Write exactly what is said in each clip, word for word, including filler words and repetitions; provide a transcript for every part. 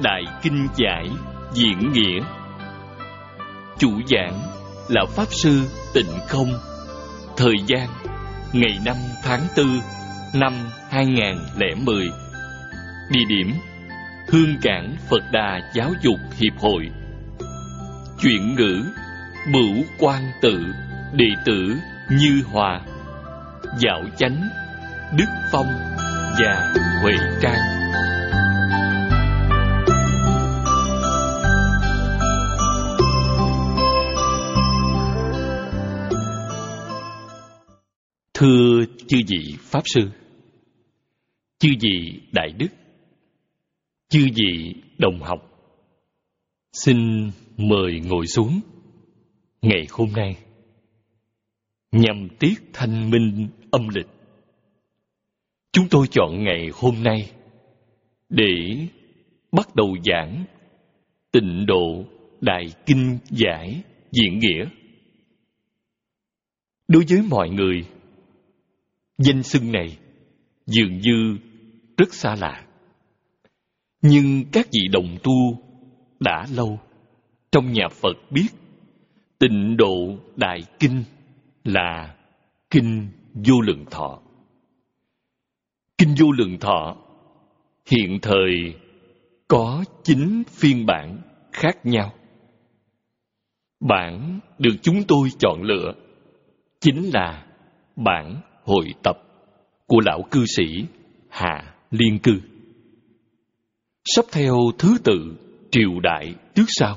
Đại Kinh Giải Diễn Nghĩa. Chủ giảng là Pháp Sư Tịnh Không. Thời gian ngày năm tháng tư năm hai nghìn lẻ mười. Địa điểm Hương Cảng Phật Đà Giáo dục Hiệp hội. Chuyển ngữ Bửu Quang Tự, đệ tử Như Hòa, Dạo Chánh, Đức Phong và Huệ Trang. Thưa chư vị Pháp Sư, chư vị Đại Đức, chư vị đồng học, xin mời ngồi xuống. Ngày hôm nay, nhằm tiết thanh minh âm lịch, chúng tôi chọn ngày hôm nay để bắt đầu giảng Tịnh Độ Đại Kinh Giải Diễn Nghĩa. Đối với mọi người, danh xưng này dường như rất xa lạ. Nhưng các vị đồng tu đã lâu trong nhà Phật biết Tịnh Độ Đại Kinh là Kinh Vô Lượng Thọ. Kinh Vô Lượng Thọ hiện thời có chín phiên bản khác nhau. Bản được chúng tôi chọn lựa chính là bản hội tập của lão cư sĩ Hạ Liên Cư, sắp theo thứ tự triều đại trước sau.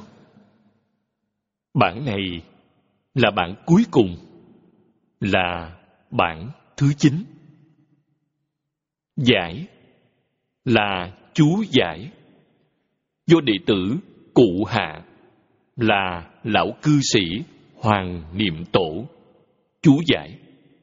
Bản này là bản cuối cùng, là bản thứ chín. Giải là chú giải, do đệ tử cụ Hạ là lão cư sĩ Hoàng Niệm Tổ chú giải.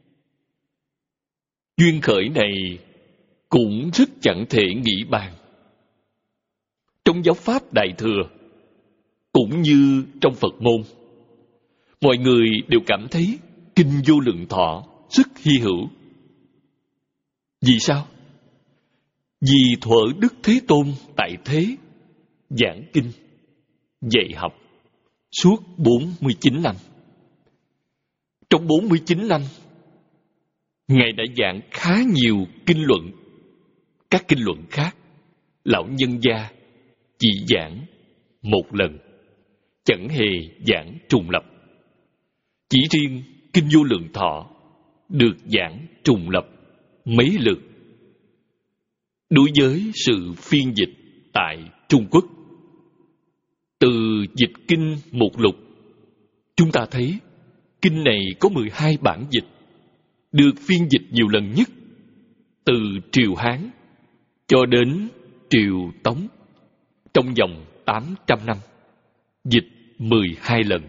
Duyên khởi này cũng rất chẳng thể nghĩ bàn. Trong giáo pháp Đại Thừa, cũng như trong Phật môn, mọi người đều cảm thấy Kinh Vô Lượng Thọ rất hy hữu. Vì sao? Vì thuở Đức Thế Tôn tại thế giảng kinh, dạy học suốt bốn mươi chín năm. Trong bốn mươi chín năm, Ngài đã giảng khá nhiều kinh luận. Các kinh luận khác, lão nhân gia chỉ giảng một lần, chẳng hề giảng trùng lập. Chỉ riêng Kinh Vô Lượng Thọ được giảng trùng lập mấy lượt. Đối với sự phiên dịch tại Trung Quốc, từ dịch kinh mục lục, chúng ta thấy kinh này có mười hai bản dịch, được phiên dịch nhiều lần nhất, từ triều Hán cho đến triều Tống, trong vòng tám trăm năm, dịch mười hai lần.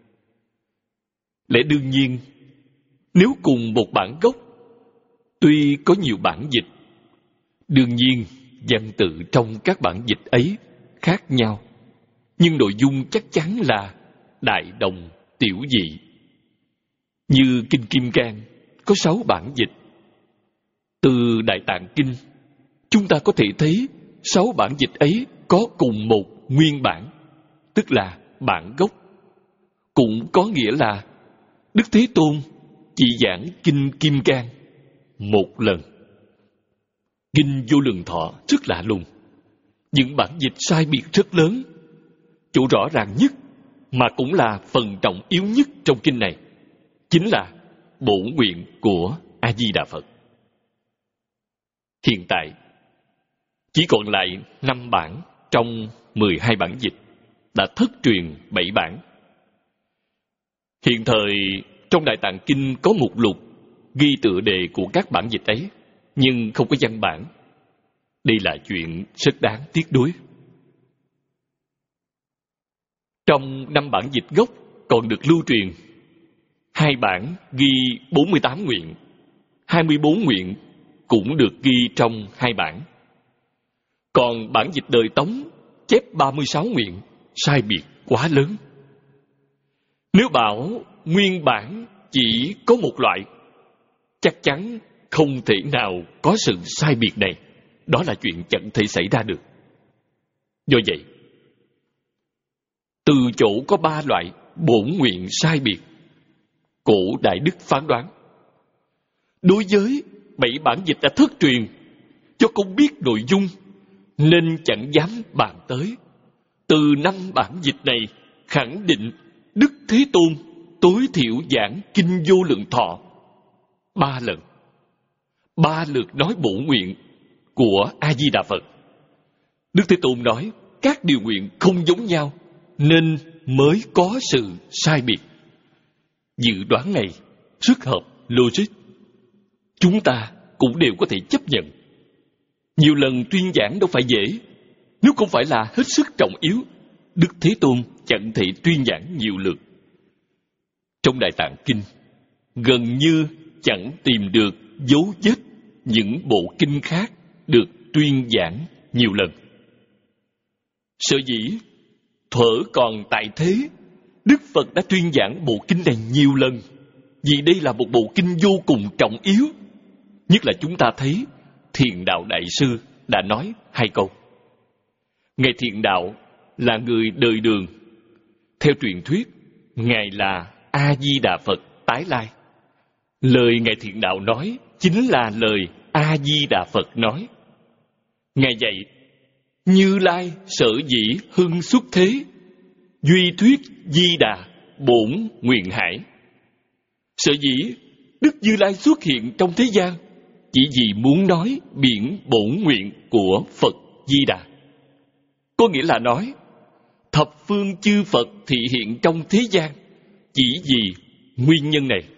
Lẽ đương nhiên, nếu cùng một bản gốc, tuy có nhiều bản dịch, đương nhiên văn tự trong các bản dịch ấy khác nhau, nhưng nội dung chắc chắn là đại đồng tiểu dị. Như Kinh Kim Cang có sáu bản dịch. Từ Đại Tạng Kinh, chúng ta có thể thấy sáu bản dịch ấy có cùng một nguyên bản, tức là bản gốc. Cũng có nghĩa là Đức Thế Tôn chỉ giảng Kinh Kim Cang một lần. Kinh Vô Lượng Thọ rất lạ lùng. Những bản dịch sai biệt rất lớn. Chỗ rõ ràng nhất, mà cũng là phần trọng yếu nhất trong kinh này, chính là bổn nguyện của A-di-đà Phật. Hiện tại, chỉ còn lại năm bản trong mười hai bản dịch, đã thất truyền bảy bản. Hiện thời, trong Đại Tạng Kinh có mục lục ghi tựa đề của các bản dịch ấy, nhưng không có văn bản. Đây là chuyện rất đáng tiếc nuối. Trong năm bản dịch gốc còn được lưu truyền, hai bản ghi bốn mươi tám nguyện, hai mươi bốn nguyện cũng được ghi trong hai bản. Còn bản dịch đời Tống chép ba mươi sáu nguyện, sai biệt quá lớn. Nếu bảo nguyên bản chỉ có một loại, chắc chắn không thể nào có sự sai biệt này. Đó là chuyện chẳng thể xảy ra được. Do vậy, từ chỗ có ba loại bổn nguyện sai biệt, cổ Đại Đức phán đoán, đối với bảy bản dịch đã thất truyền, do không biết nội dung nên chẳng dám bàn tới. Từ năm bản dịch này khẳng định Đức Thế Tôn tối thiểu giảng Kinh Vô Lượng Thọ ba lần, ba lượt nói bổn nguyện của A Di Đà Phật. Đức Thế Tôn nói các điều nguyện không giống nhau nên mới có sự sai biệt. Dự đoán này rất hợp logic, chúng ta cũng đều có thể chấp nhận. Nhiều lần tuyên giảng đâu phải dễ. Nếu không phải là hết sức trọng yếu, Đức Thế Tôn chẳng thể tuyên giảng nhiều lượt. Trong Đại Tạng Kinh, gần như chẳng tìm được dấu vết những bộ kinh khác được tuyên giảng nhiều lần. Sở dĩ thuở còn tại thế, Đức Phật đã tuyên giảng bộ kinh này nhiều lần, vì đây là một bộ kinh vô cùng trọng yếu. Nhất là chúng ta thấy Thiền Đạo Đại Sư đã nói hai câu. Ngài Thiền Đạo là người đời Đường. Theo truyền thuyết, Ngài là A Di Đà Phật tái lai. Lời Ngài Thiền Đạo nói chính là lời A Di Đà Phật nói. Ngài dạy, Như Lai sở dĩ hưng xuất thế, duy thuyết Di Đà bổn nguyện hải. Sở dĩ Đức Như Lai xuất hiện trong thế gian chỉ vì muốn nói biển bổn nguyện của Phật Di Đà. Có nghĩa là nói thập phương chư Phật thị hiện trong thế gian chỉ vì nguyên nhân này.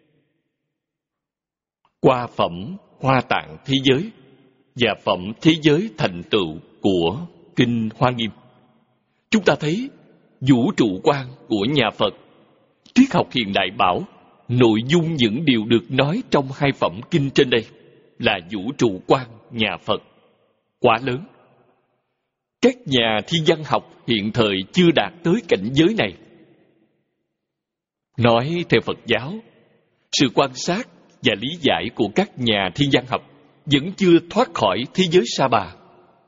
Qua phẩm Hoa Tạng thế giới và phẩm thế giới thành tựu của Kinh Hoa Nghiêm, chúng ta thấy vũ trụ quan của nhà Phật. Triết học hiện đại bảo nội dung những điều được nói trong hai phẩm kinh trên đây là vũ trụ quan nhà Phật quá lớn. Các nhà thiên văn học hiện thời chưa đạt tới cảnh giới này. Nói theo Phật giáo, sự quan sát và lý giải của các nhà thiên văn học vẫn chưa thoát khỏi thế giới sa bà.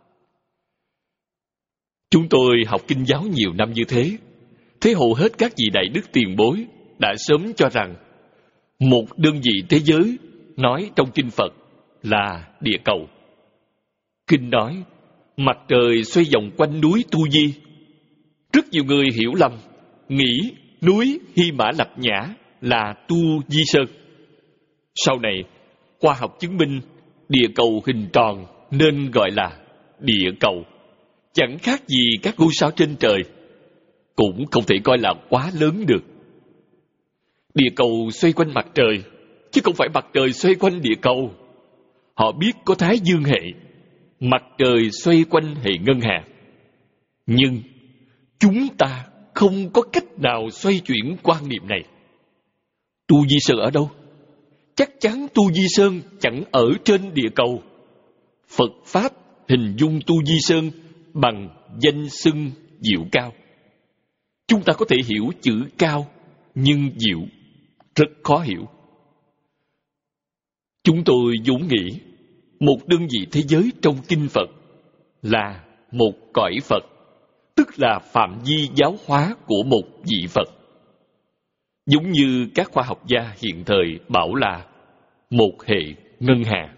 Chúng tôi học kinh giáo nhiều năm như thế, thấy hầu hết các vị đại đức tiền bối đã sớm cho rằng một đơn vị thế giới nói trong kinh Phật là địa cầu. Kinh nói mặt trời xoay vòng quanh núi Tu Di. Rất nhiều người hiểu lầm, nghĩ núi Hy Mã Lạp Nhã là Tu Di Sơn. Sau này, khoa học chứng minh địa cầu hình tròn nên gọi là địa cầu. Chẳng khác gì các ngôi sao trên trời, cũng không thể coi là quá lớn được. Địa cầu xoay quanh mặt trời, chứ không phải mặt trời xoay quanh địa cầu. Họ biết có Thái Dương hệ, mặt trời xoay quanh hệ ngân hà. Nhưng chúng ta không có cách nào xoay chuyển quan niệm này. Tu Di Sơn ở đâu? Chắc chắn Tu Di Sơn chẳng ở trên địa cầu. Phật Pháp hình dung Tu Di Sơn bằng danh xưng diệu cao. Chúng ta có thể hiểu chữ cao, nhưng diệu rất khó hiểu. Chúng tôi vốn nghĩ một đơn vị thế giới trong kinh Phật là một cõi Phật, tức là phạm vi giáo hóa của một vị Phật. Giống như các khoa học gia hiện thời bảo là một hệ ngân hà.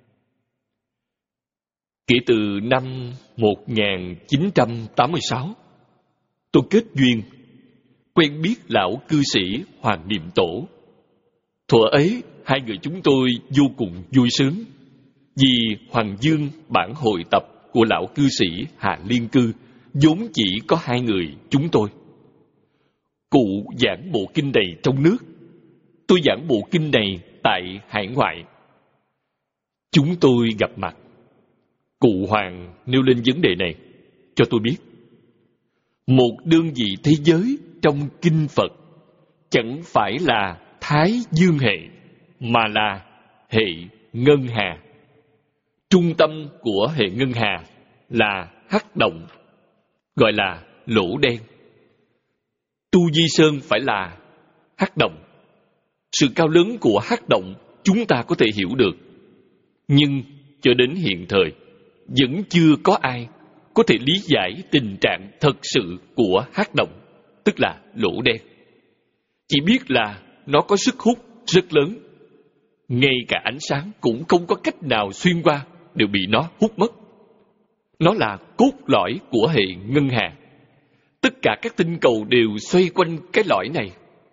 Kể từ năm một nghìn chín trăm tám mươi sáu, tôi kết duyên quen biết lão cư sĩ Hoàng Niệm Tổ. Thuở ấy, hai người chúng tôi vô cùng vui sướng, vì Hoàng Dương bản hội tập của lão cư sĩ Hà Liên Cư vốn chỉ có hai người chúng tôi. Cụ giảng bộ kinh này trong nước, tôi giảng bộ kinh này tại hải ngoại. Chúng tôi gặp mặt. Cụ Hoàng nêu lên vấn đề này cho tôi biết. Một đơn vị thế giới trong kinh Phật chẳng phải là Thái Dương hệ, mà là hệ ngân hà. Trung tâm của hệ ngân hà là hắc động, gọi là lỗ đen. Tu Di Sơn phải là hắc động. Sự cao lớn của hắc động chúng ta có thể hiểu được, nhưng cho đến hiện thời vẫn chưa có ai có thể lý giải tình trạng thật sự của hắc động, tức là lỗ đen. Chỉ biết là nó có sức hút rất lớn. Ngay cả ánh sáng cũng không có cách nào xuyên qua, đều bị nó hút mất. Nó là cốt lõi của hệ ngân hà. Tất cả các tinh cầu đều xoay quanh cái lõi này.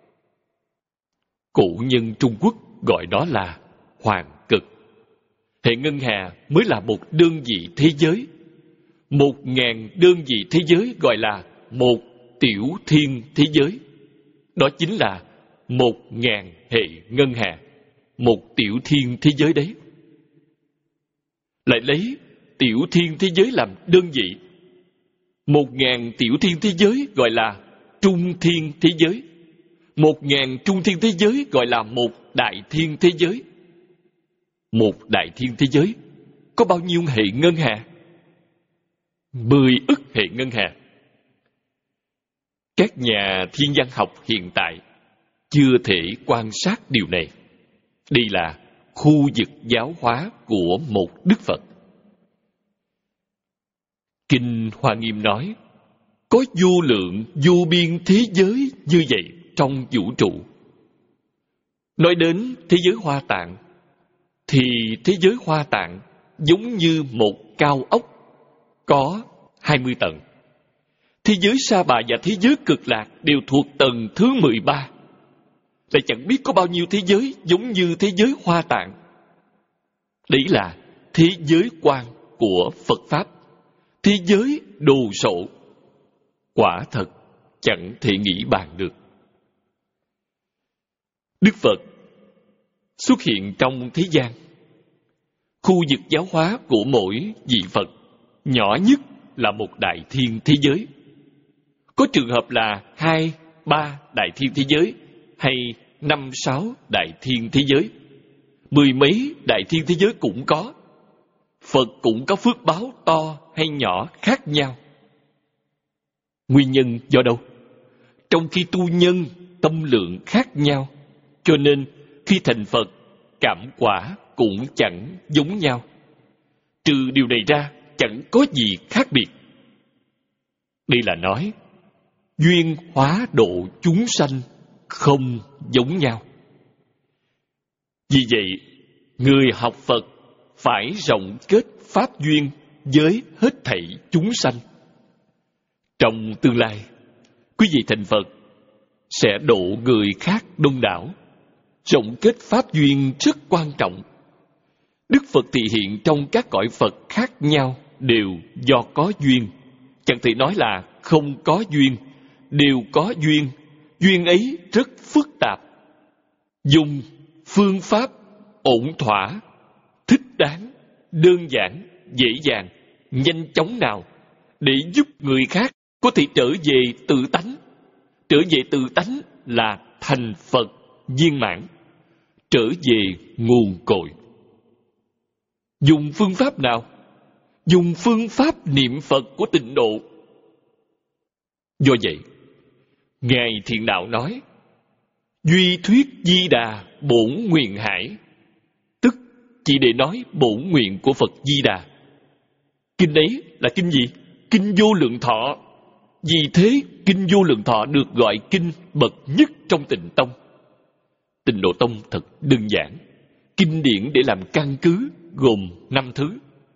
Cổ nhân Trung Quốc gọi đó là hoàng cực. Hệ ngân hà mới là một đơn vị thế giới. Một ngàn đơn vị thế giới gọi là một tiểu thiên thế giới. Đó chính là một ngàn hệ ngân hà, một tiểu thiên thế giới đấy. Lại lấy tiểu thiên thế giới làm đơn vị. Một ngàn tiểu thiên thế giới gọi là trung thiên thế giới. Một ngàn trung thiên thế giới gọi là một đại thiên thế giới. Một đại thiên thế giới có bao nhiêu hệ ngân hà? Mười ức hệ ngân hà. Các nhà thiên văn học hiện tại chưa thể quan sát điều này. Đây là khu vực giáo hóa của một Đức Phật. Kinh Hoa Nghiêm nói, có vô lượng vô biên thế giới như vậy trong vũ trụ. Nói đến thế giới Hoa Tạng, thì thế giới Hoa Tạng giống như một cao ốc có hai mươi tầng. Thế giới Sa Bà và thế giới Cực Lạc đều thuộc tầng thứ mười ba. Lại chẳng biết có bao nhiêu thế giới giống như thế giới Hoa Tạng. Đấy là thế giới quan của Phật Pháp. Thế giới đồ sộ. Quả thật chẳng thể nghĩ bàn được. Đức Phật xuất hiện trong thế gian. Khu vực giáo hóa của mỗi vị Phật nhỏ nhất là một đại thiên thế giới. Có trường hợp là hai, ba đại thiên thế giới, hay năm, sáu đại thiên thế giới. Mười mấy đại thiên thế giới cũng có. Phật cũng có phước báo to hay nhỏ khác nhau. Nguyên nhân do đâu? Trong khi tu nhân tâm lượng khác nhau, cho nên khi thành Phật, cảm quả cũng chẳng giống nhau. Trừ điều này ra, chẳng có gì khác biệt. Đây là nói, duyên hóa độ chúng sanh không giống nhau. Vì vậy, người học Phật phải rộng kết pháp duyên với hết thảy chúng sanh. Trong tương lai, quý vị thành Phật sẽ độ người khác đông đảo. Rộng kết pháp duyên rất quan trọng. Đức Phật thị hiện trong các cõi Phật khác nhau đều do có duyên. Chẳng thể nói là không có duyên, đều có duyên. Duyên ấy rất phức tạp. Dùng phương pháp ổn thỏa, thích đáng, đơn giản, dễ dàng, nhanh chóng nào để giúp người khác có thể trở về tự tánh. Trở về tự tánh là thành Phật viên mãn, trở về nguồn cội. Dùng phương pháp nào? Dùng phương pháp niệm Phật của tịnh độ. Do vậy, Ngài Thiện Đạo nói, duy thuyết Di Đà bổn nguyện hải, tức chỉ để nói bổn nguyện của Phật Di Đà. Kinh ấy là kinh gì? Kinh Vô Lượng Thọ. Vì thế, Kinh Vô Lượng Thọ được gọi kinh bậc nhất trong Tịnh Tông. Tịnh Độ Tông thật đơn giản. Kinh điển để làm căn cứ gồm năm thứ.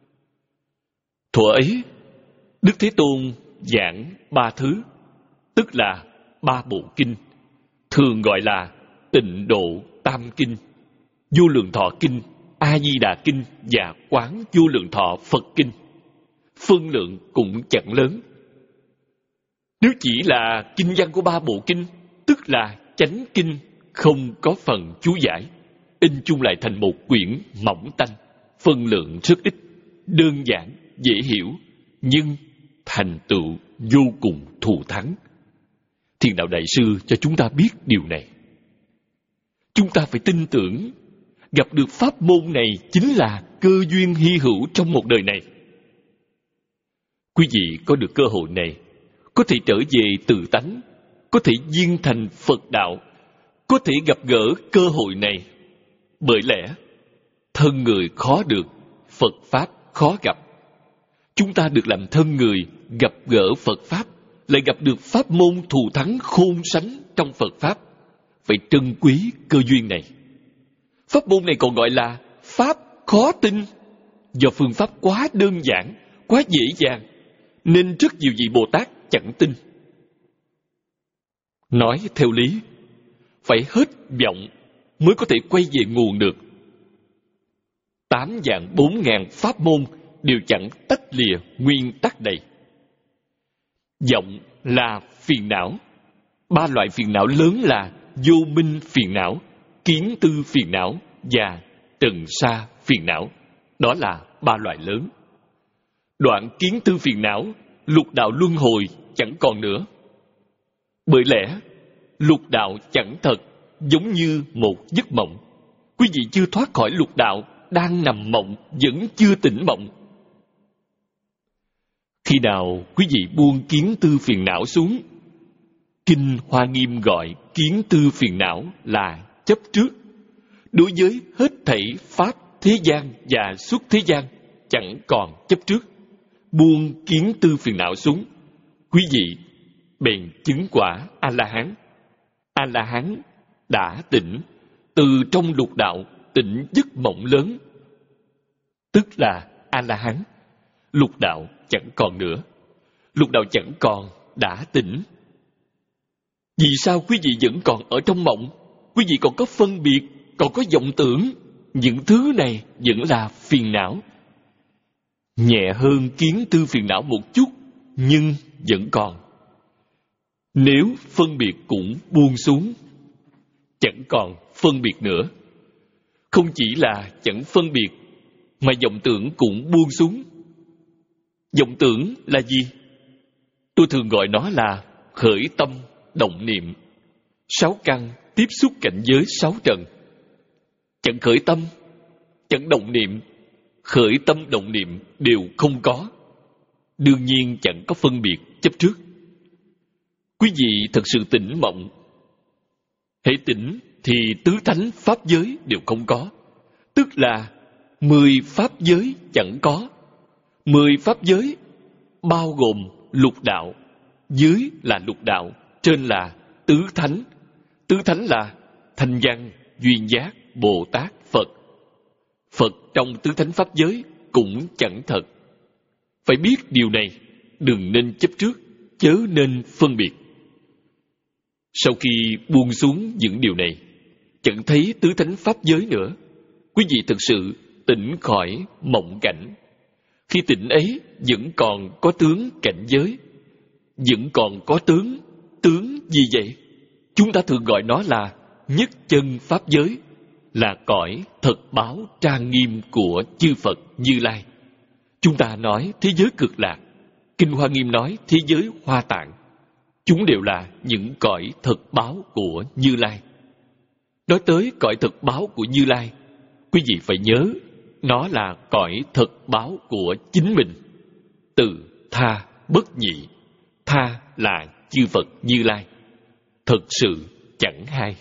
Thuở ấy, Đức Thế Tôn giảng ba thứ, tức là ba bộ kinh, thường gọi là Tịnh Độ Tam Kinh, Vô Lượng Thọ Kinh, A Di Đà Kinh và Quán Vô Lượng Thọ Phật Kinh. Phân lượng cũng chẳng lớn. Nếu chỉ là kinh văn của ba bộ kinh, tức là chánh kinh, không có phần chú giải, in chung lại thành một quyển mỏng tanh, phân lượng rất ít, đơn giản, dễ hiểu, nhưng thành tựu vô cùng thù thắng. Thiền Đạo Đại Sư cho chúng ta biết điều này. Chúng ta phải tin tưởng, gặp được pháp môn này chính là cơ duyên hy hữu trong một đời này. Quý vị có được cơ hội này, có thể trở về tự tánh, có thể viên thành Phật đạo, có thể gặp gỡ cơ hội này. Bởi lẽ, thân người khó được, Phật Pháp khó gặp. Chúng ta được làm thân người, gặp gỡ Phật Pháp, lại gặp được pháp môn thù thắng khôn sánh trong Phật Pháp. Phải trân quý cơ duyên này. Pháp môn này còn gọi là Pháp khó tin, do phương pháp quá đơn giản, quá dễ dàng, nên rất nhiều vị Bồ Tát chẳng tin. Nói theo lý, phải hết vọng mới có thể quay về nguồn được. Tám vạn bốn ngàn pháp môn đều chẳng tách lìa nguyên tắc này. Vọng là phiền não. Ba loại phiền não lớn là vô minh phiền não, kiến tư phiền não và trần sa phiền não. Đó là ba loại lớn. Đoạn kiến tư phiền não, lục đạo luân hồi chẳng còn nữa. Bởi lẽ lục đạo chẳng thật, giống như một giấc mộng. Quý vị chưa thoát khỏi lục đạo, đang nằm mộng, vẫn chưa tỉnh mộng. Khi nào quý vị buông kiến tư phiền não xuống, Kinh Hoa Nghiêm gọi kiến tư phiền não là chấp trước. Đối với hết thảy pháp thế gian và xuất thế gian, chẳng còn chấp trước. Buông kiến tư phiền não xuống, quý vị bèn chứng quả A-la-hán. A-la-hán đã tỉnh, từ trong lục đạo tỉnh giấc mộng lớn, tức là A-la-hán. Lục đạo chẳng còn nữa. Lục đạo chẳng còn, đã tỉnh. Vì sao quý vị vẫn còn ở trong mộng? Quý vị còn có phân biệt, còn có vọng tưởng. Những thứ này vẫn là phiền não. Nhẹ hơn kiến tư phiền não một chút, nhưng vẫn còn. Nếu phân biệt cũng buông xuống, chẳng còn phân biệt nữa. Không chỉ là chẳng phân biệt, mà vọng tưởng cũng buông xuống. Vọng tưởng là gì? Tôi thường gọi nó là khởi tâm động niệm. Sáu căn tiếp xúc cảnh giới sáu trần. Chẳng khởi tâm, chẳng động niệm, khởi tâm động niệm đều không có. Đương nhiên chẳng có phân biệt chấp trước. Quý vị thật sự tỉnh mộng. Hễ tỉnh thì tứ thánh pháp giới đều không có. Tức là mười pháp giới chẳng có. Mười pháp giới bao gồm lục đạo. Dưới là lục đạo, trên là tứ thánh. Tứ thánh là Thanh Văn, Duyên Giác, Bồ Tát, Phật. Phật trong tứ thánh pháp giới cũng chẳng thật. Phải biết điều này, đừng nên chấp trước, chớ nên phân biệt. Sau khi buông xuống những điều này, chẳng thấy tứ thánh pháp giới nữa, quý vị thực sự tỉnh khỏi mộng cảnh. Khi tỉnh ấy vẫn còn có tướng cảnh giới, vẫn còn có tướng. Tướng gì vậy? Chúng ta thường gọi nó là nhất chân pháp giới, là cõi thật báo trang nghiêm của chư Phật Như Lai. Chúng ta nói thế giới cực lạc, Kinh Hoa Nghiêm nói thế giới Hoa Tạng. Chúng đều là những cõi thật báo của Như Lai. Nói tới cõi thật báo của Như Lai, quý vị phải nhớ, nó là cõi thật báo của chính mình. Từ tha bất nhị, tha là chư Phật Như Lai. Thật sự chẳng hay.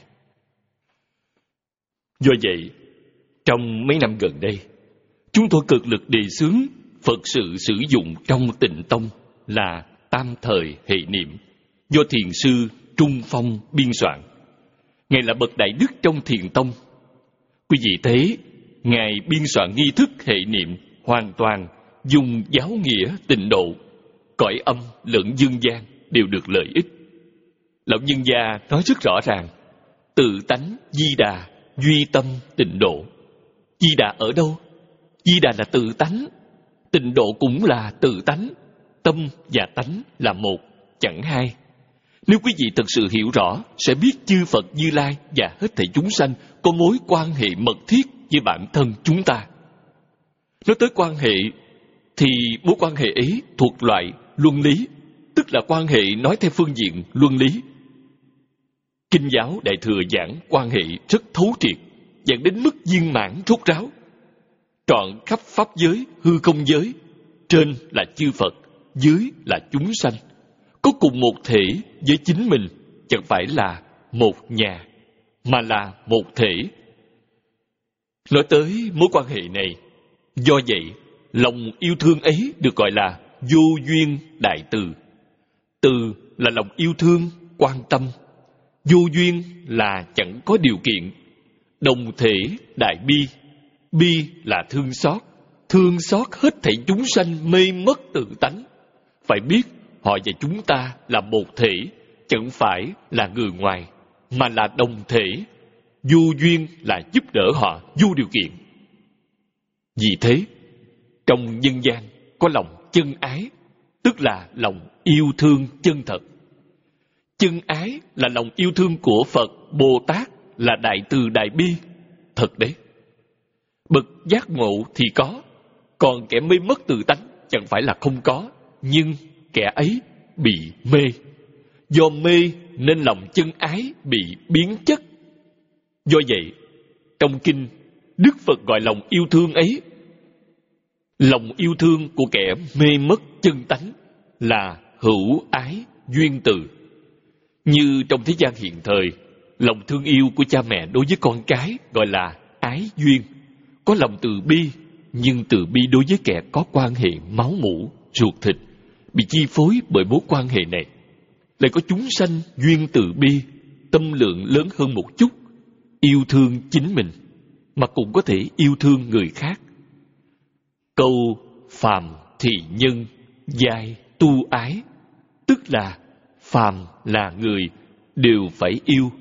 Do vậy, trong mấy năm gần đây, chúng tôi cực lực đề xướng Phật sự sử dụng trong Tịnh Tông là tam thời hệ niệm, do thiền sư Trung Phong biên soạn. Ngài là bậc đại đức trong Thiền Tông. Quý vị thấy, Ngài biên soạn nghi thức hệ niệm hoàn toàn dùng giáo nghĩa tịnh độ, cõi âm lẫn dương gian đều được lợi ích. Lão nhân gia nói rất rõ ràng, tự tánh Di Đà, duy tâm tịnh độ. Di Đà ở đâu? Di Đà là tự tánh, tịnh độ cũng là tự tánh. Tâm và tánh là một, chẳng hai. Nếu quý vị thật sự hiểu rõ, sẽ biết chư Phật Như Lai và hết thảy chúng sanh có mối quan hệ mật thiết với bản thân chúng ta. Nói tới quan hệ, thì mối quan hệ ấy thuộc loại luân lý, tức là quan hệ nói theo phương diện luân lý. Kinh giáo Đại Thừa giảng quan hệ rất thấu triệt, giảng đến mức viên mãn rốt ráo. Trọn khắp pháp giới, hư không giới, trên là chư Phật, dưới là chúng sanh, có cùng một thể với chính mình, chẳng phải là một nhà, mà là một thể. Nói tới mối quan hệ này, do vậy lòng yêu thương ấy được gọi là vô duyên đại từ. Từ là lòng yêu thương, quan tâm. Vô duyên là chẳng có điều kiện. Đồng thể đại bi. Bi là thương xót. Thương xót hết thảy chúng sanh mê mất tự tánh. Phải biết họ và chúng ta là một thể, chẳng phải là người ngoài, mà là đồng thể. Vô duyên là giúp đỡ họ vô điều kiện. Vì thế, trong nhân gian có lòng chân ái, tức là lòng yêu thương chân thật. Chân ái là lòng yêu thương của Phật, Bồ Tát, là đại từ đại bi. Thật đấy. Bậc giác ngộ thì có, còn kẻ mê mất tự tánh chẳng phải là không có, nhưng kẻ ấy bị mê. Do mê nên lòng chân ái bị biến chất. Do vậy, trong kinh, Đức Phật gọi lòng yêu thương ấy, lòng yêu thương của kẻ mê mất chân tánh, là hữu ái duyên từ. Như trong thế gian hiện thời, lòng thương yêu của cha mẹ đối với con cái gọi là ái duyên. Có lòng từ bi, nhưng từ bi đối với kẻ có quan hệ máu mủ, ruột thịt, bị chi phối bởi mối quan hệ này. Lại có chúng sanh duyên từ bi, tâm lượng lớn hơn một chút, yêu thương chính mình, mà cũng có thể yêu thương người khác. Câu phàm thì nhân, giai tu ái, tức là phàm là người đều phải yêu.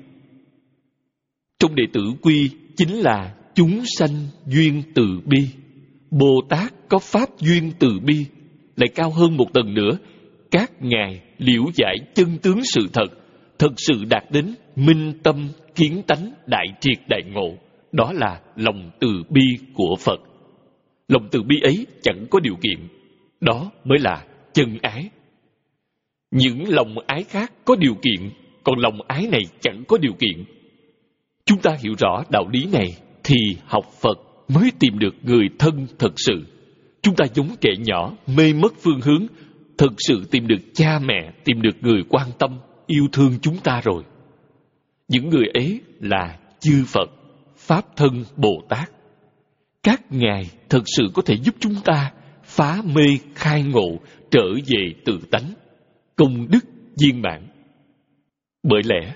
Trong đệ tử quy chính là chúng sanh duyên từ bi. Bồ Tát có pháp duyên từ bi, lại cao hơn một tầng nữa. Các ngài liễu giải chân tướng sự thật, thật sự đạt đến minh tâm kiến tánh đại triệt đại ngộ. Đó là lòng từ bi của Phật. Lòng từ bi ấy chẳng có điều kiện, đó mới là chân ái. Những lòng ái khác có điều kiện, còn lòng ái này chẳng có điều kiện. Chúng ta hiểu rõ đạo lý này thì học Phật mới tìm được người thân thật sự. Chúng ta giống trẻ nhỏ mê mất phương hướng, thực sự tìm được cha mẹ, tìm được người quan tâm, yêu thương chúng ta rồi. Những người ấy là chư Phật, Pháp thân Bồ Tát. Các ngài thật sự có thể giúp chúng ta phá mê khai ngộ, trở về tự tánh, công đức viên mãn. Bởi lẽ,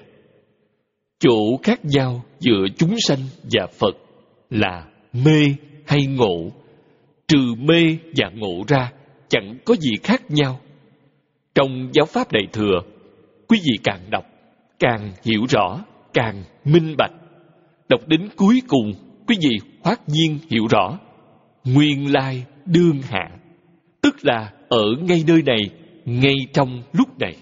chỗ khác nhau giữa chúng sanh và Phật là mê hay ngộ. Trừ mê và ngộ ra, chẳng có gì khác nhau. Trong giáo pháp Đại Thừa, quý vị càng đọc, càng hiểu rõ, càng minh bạch. Đọc đến cuối cùng, quý vị hoát nhiên hiểu rõ. Nguyên lai đương hạ, tức là ở ngay nơi này, ngay trong lúc này.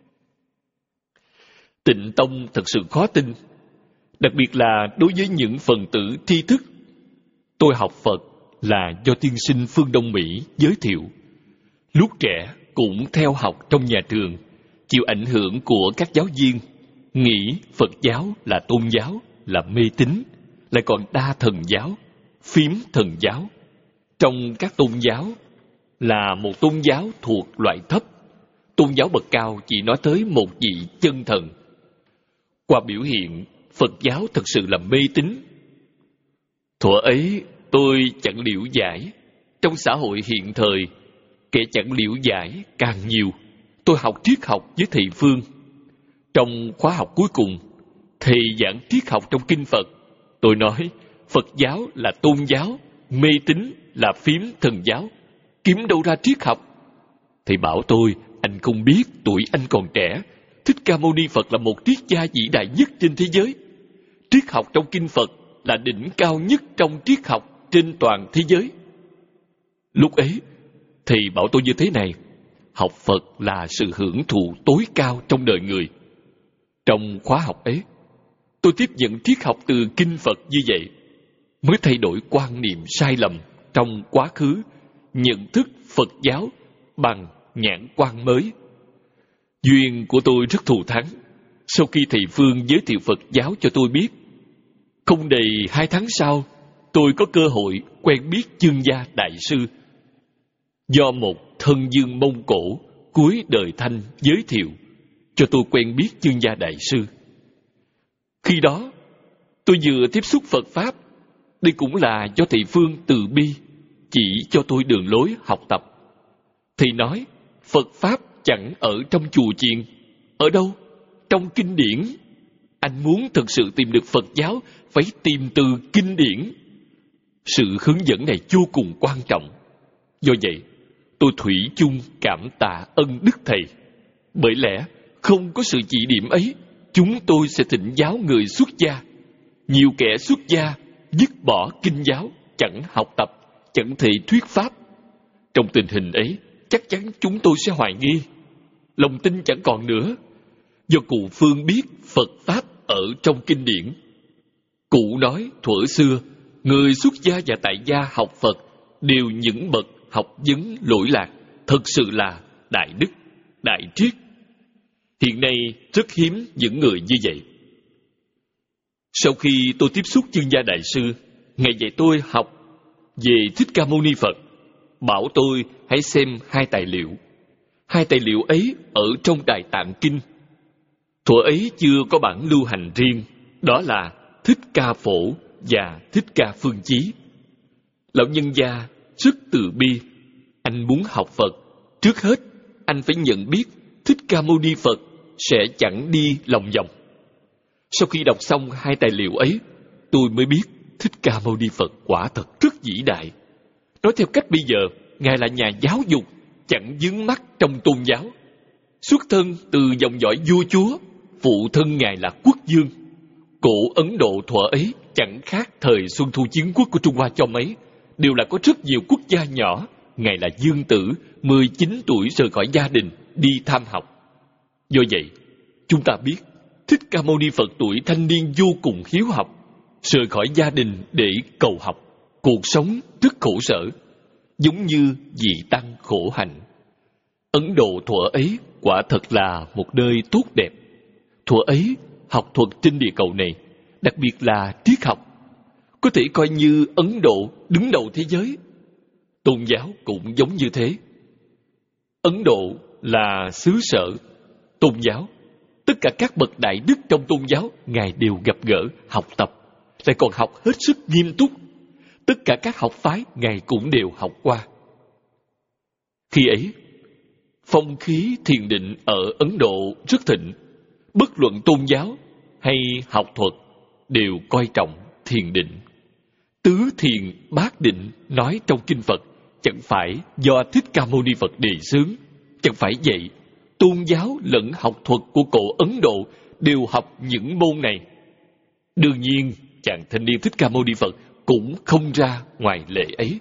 Tịnh tông thật sự khó tin, đặc biệt là đối với những phần tử tri thức. Tôi học Phật là do tiên sinh phương Đông Mỹ giới thiệu. Lúc trẻ cũng theo học trong nhà trường, chịu ảnh hưởng của các giáo viên, nghĩ Phật giáo là tôn giáo, là mê tín, lại còn đa thần giáo, phiếm thần giáo. Trong các tôn giáo là một tôn giáo thuộc loại thấp. Tôn giáo bậc cao chỉ nói tới một vị chân thần. Qua biểu hiện, Phật giáo thật sự là mê tín. Thuở ấy tôi chẳng liễu giải. Trong xã hội hiện thời, kẻ chẳng liễu giải càng nhiều. Tôi học triết học với thầy Phương. Trong khóa học cuối cùng, thầy giảng triết học trong kinh Phật. Tôi nói Phật giáo là tôn giáo, mê tín là phiếm thần giáo. Kiếm đâu ra triết học? Thầy bảo tôi, anh không biết, tuổi anh còn trẻ. Thích Ca Mâu Ni Phật là một triết gia vĩ đại nhất trên thế giới. Triết học trong kinh Phật là đỉnh cao nhất trong triết học trên toàn thế giới. Lúc ấy, thầy bảo tôi như thế này: học Phật là sự hưởng thụ tối cao trong đời người. Trong khóa học ấy, tôi tiếp nhận triết học từ kinh Phật như vậy, mới thay đổi quan niệm sai lầm trong quá khứ, nhận thức Phật giáo bằng nhãn quan mới. Duyên của tôi rất thù thắng. Sau khi thầy Phương giới thiệu Phật giáo cho tôi biết, không đầy hai tháng sau, tôi có cơ hội quen biết Chương Gia Đại Sư, do một thân dương Mông Cổ cuối đời Thanh giới thiệu cho tôi quen biết Chương Gia Đại Sư. Khi đó, tôi vừa tiếp xúc Phật Pháp. Đây cũng là do thầy Phương từ bi, chỉ cho tôi đường lối học tập. Thầy nói, Phật Pháp chẳng ở trong chùa chiền. Ở đâu? Trong kinh điển. Anh muốn thực sự tìm được Phật giáo, phải tìm từ kinh điển. Sự hướng dẫn này vô cùng quan trọng. Do vậy, tôi thủy chung cảm tạ ân đức thầy. Bởi lẽ, không có sự chỉ điểm ấy, chúng tôi sẽ thỉnh giáo người xuất gia. Nhiều kẻ xuất gia dứt bỏ kinh giáo, chẳng học tập, chẳng thể thuyết pháp. Trong tình hình ấy, chắc chắn chúng tôi sẽ hoài nghi. Lòng tin chẳng còn nữa. Do cụ Phương biết Phật Pháp ở trong kinh điển. Cụ nói thuở xưa, người xuất gia và tại gia học Phật đều những bậc học vấn lỗi lạc, thật sự là đại đức, đại triết. Hiện nay rất hiếm những người như vậy. Sau khi tôi tiếp xúc Chương Gia Đại Sư, Ngài dạy tôi học về Thích Ca Mâu Ni Phật, bảo tôi hãy xem hai tài liệu. Hai tài liệu ấy ở trong Đại Tạng Kinh. Thuở ấy chưa có bản lưu hành riêng, đó là Thích Ca Phổ và Thích Ca Phương Chí. Lão nhân gia rất từ bi. Anh muốn học Phật, trước hết anh phải nhận biết Thích Ca Mâu Ni Phật sẽ chẳng đi lòng vòng. Sau khi đọc xong hai tài liệu ấy, tôi mới biết Thích Ca Mâu Ni Phật quả thật rất vĩ đại. Nói theo cách bây giờ, Ngài là nhà giáo dục, chẳng vướng mắc trong tôn giáo. Xuất thân từ dòng dõi vua chúa, phụ thân Ngài là quốc vương. Cổ Ấn Độ thuở ấy chẳng khác thời Xuân Thu Chiến Quốc của Trung Hoa cho mấy, đều là có rất nhiều quốc gia nhỏ. Ngài là dương tử, mười chín tuổi rời khỏi gia đình, đi tham học. Do vậy, chúng ta biết Thích Ca Mâu Ni Phật tuổi thanh niên vô cùng hiếu học, rời khỏi gia đình để cầu học. Cuộc sống rất khổ sở, giống như vị tăng khổ hạnh. Ấn Độ thuở ấy quả thật là một nơi tốt đẹp. Thuở ấy, học thuật trên địa cầu này, đặc biệt là triết học, có thể coi như Ấn Độ đứng đầu thế giới. Tôn giáo cũng giống như thế. Ấn Độ là xứ sở tôn giáo. Tất cả các bậc đại đức trong tôn giáo, Ngài đều gặp gỡ, học tập, lại còn học hết sức nghiêm túc. Tất cả các học phái, Ngài cũng đều học qua. Khi ấy, phong khí thiền định ở Ấn Độ rất thịnh. Bất luận tôn giáo hay học thuật đều coi trọng thiền định. Tứ thiền bát định nói trong kinh Phật chẳng phải do Thích Ca Mâu Ni Phật đề xướng. Chẳng phải vậy, tôn giáo lẫn học thuật của cổ Ấn Độ đều học những môn này. Đương nhiên, chàng thanh niên Thích Ca Mâu Ni Phật cũng không ra ngoài lệ ấy.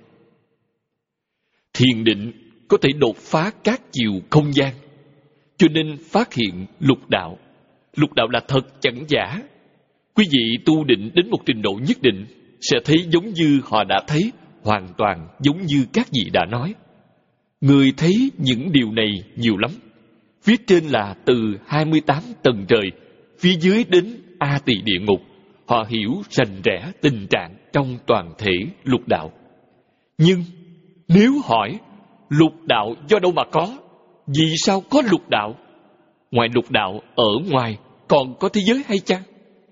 Thiền định có thể đột phá các chiều không gian, cho nên phát hiện lục đạo. Lục đạo là thật chẳng giả. Quý vị tu định đến một trình độ nhất định sẽ thấy giống như họ đã thấy, hoàn toàn giống như các vị đã nói. Người thấy những điều này nhiều lắm. Phía trên là từ hai mươi tám tầng trời, phía dưới đến A Tỳ địa ngục. Họ hiểu rành rẽ tình trạng trong toàn thể lục đạo. Nhưng nếu hỏi lục đạo do đâu mà có, vì sao có lục đạo? Ngoài lục đạo ở ngoài còn có thế giới hay chăng?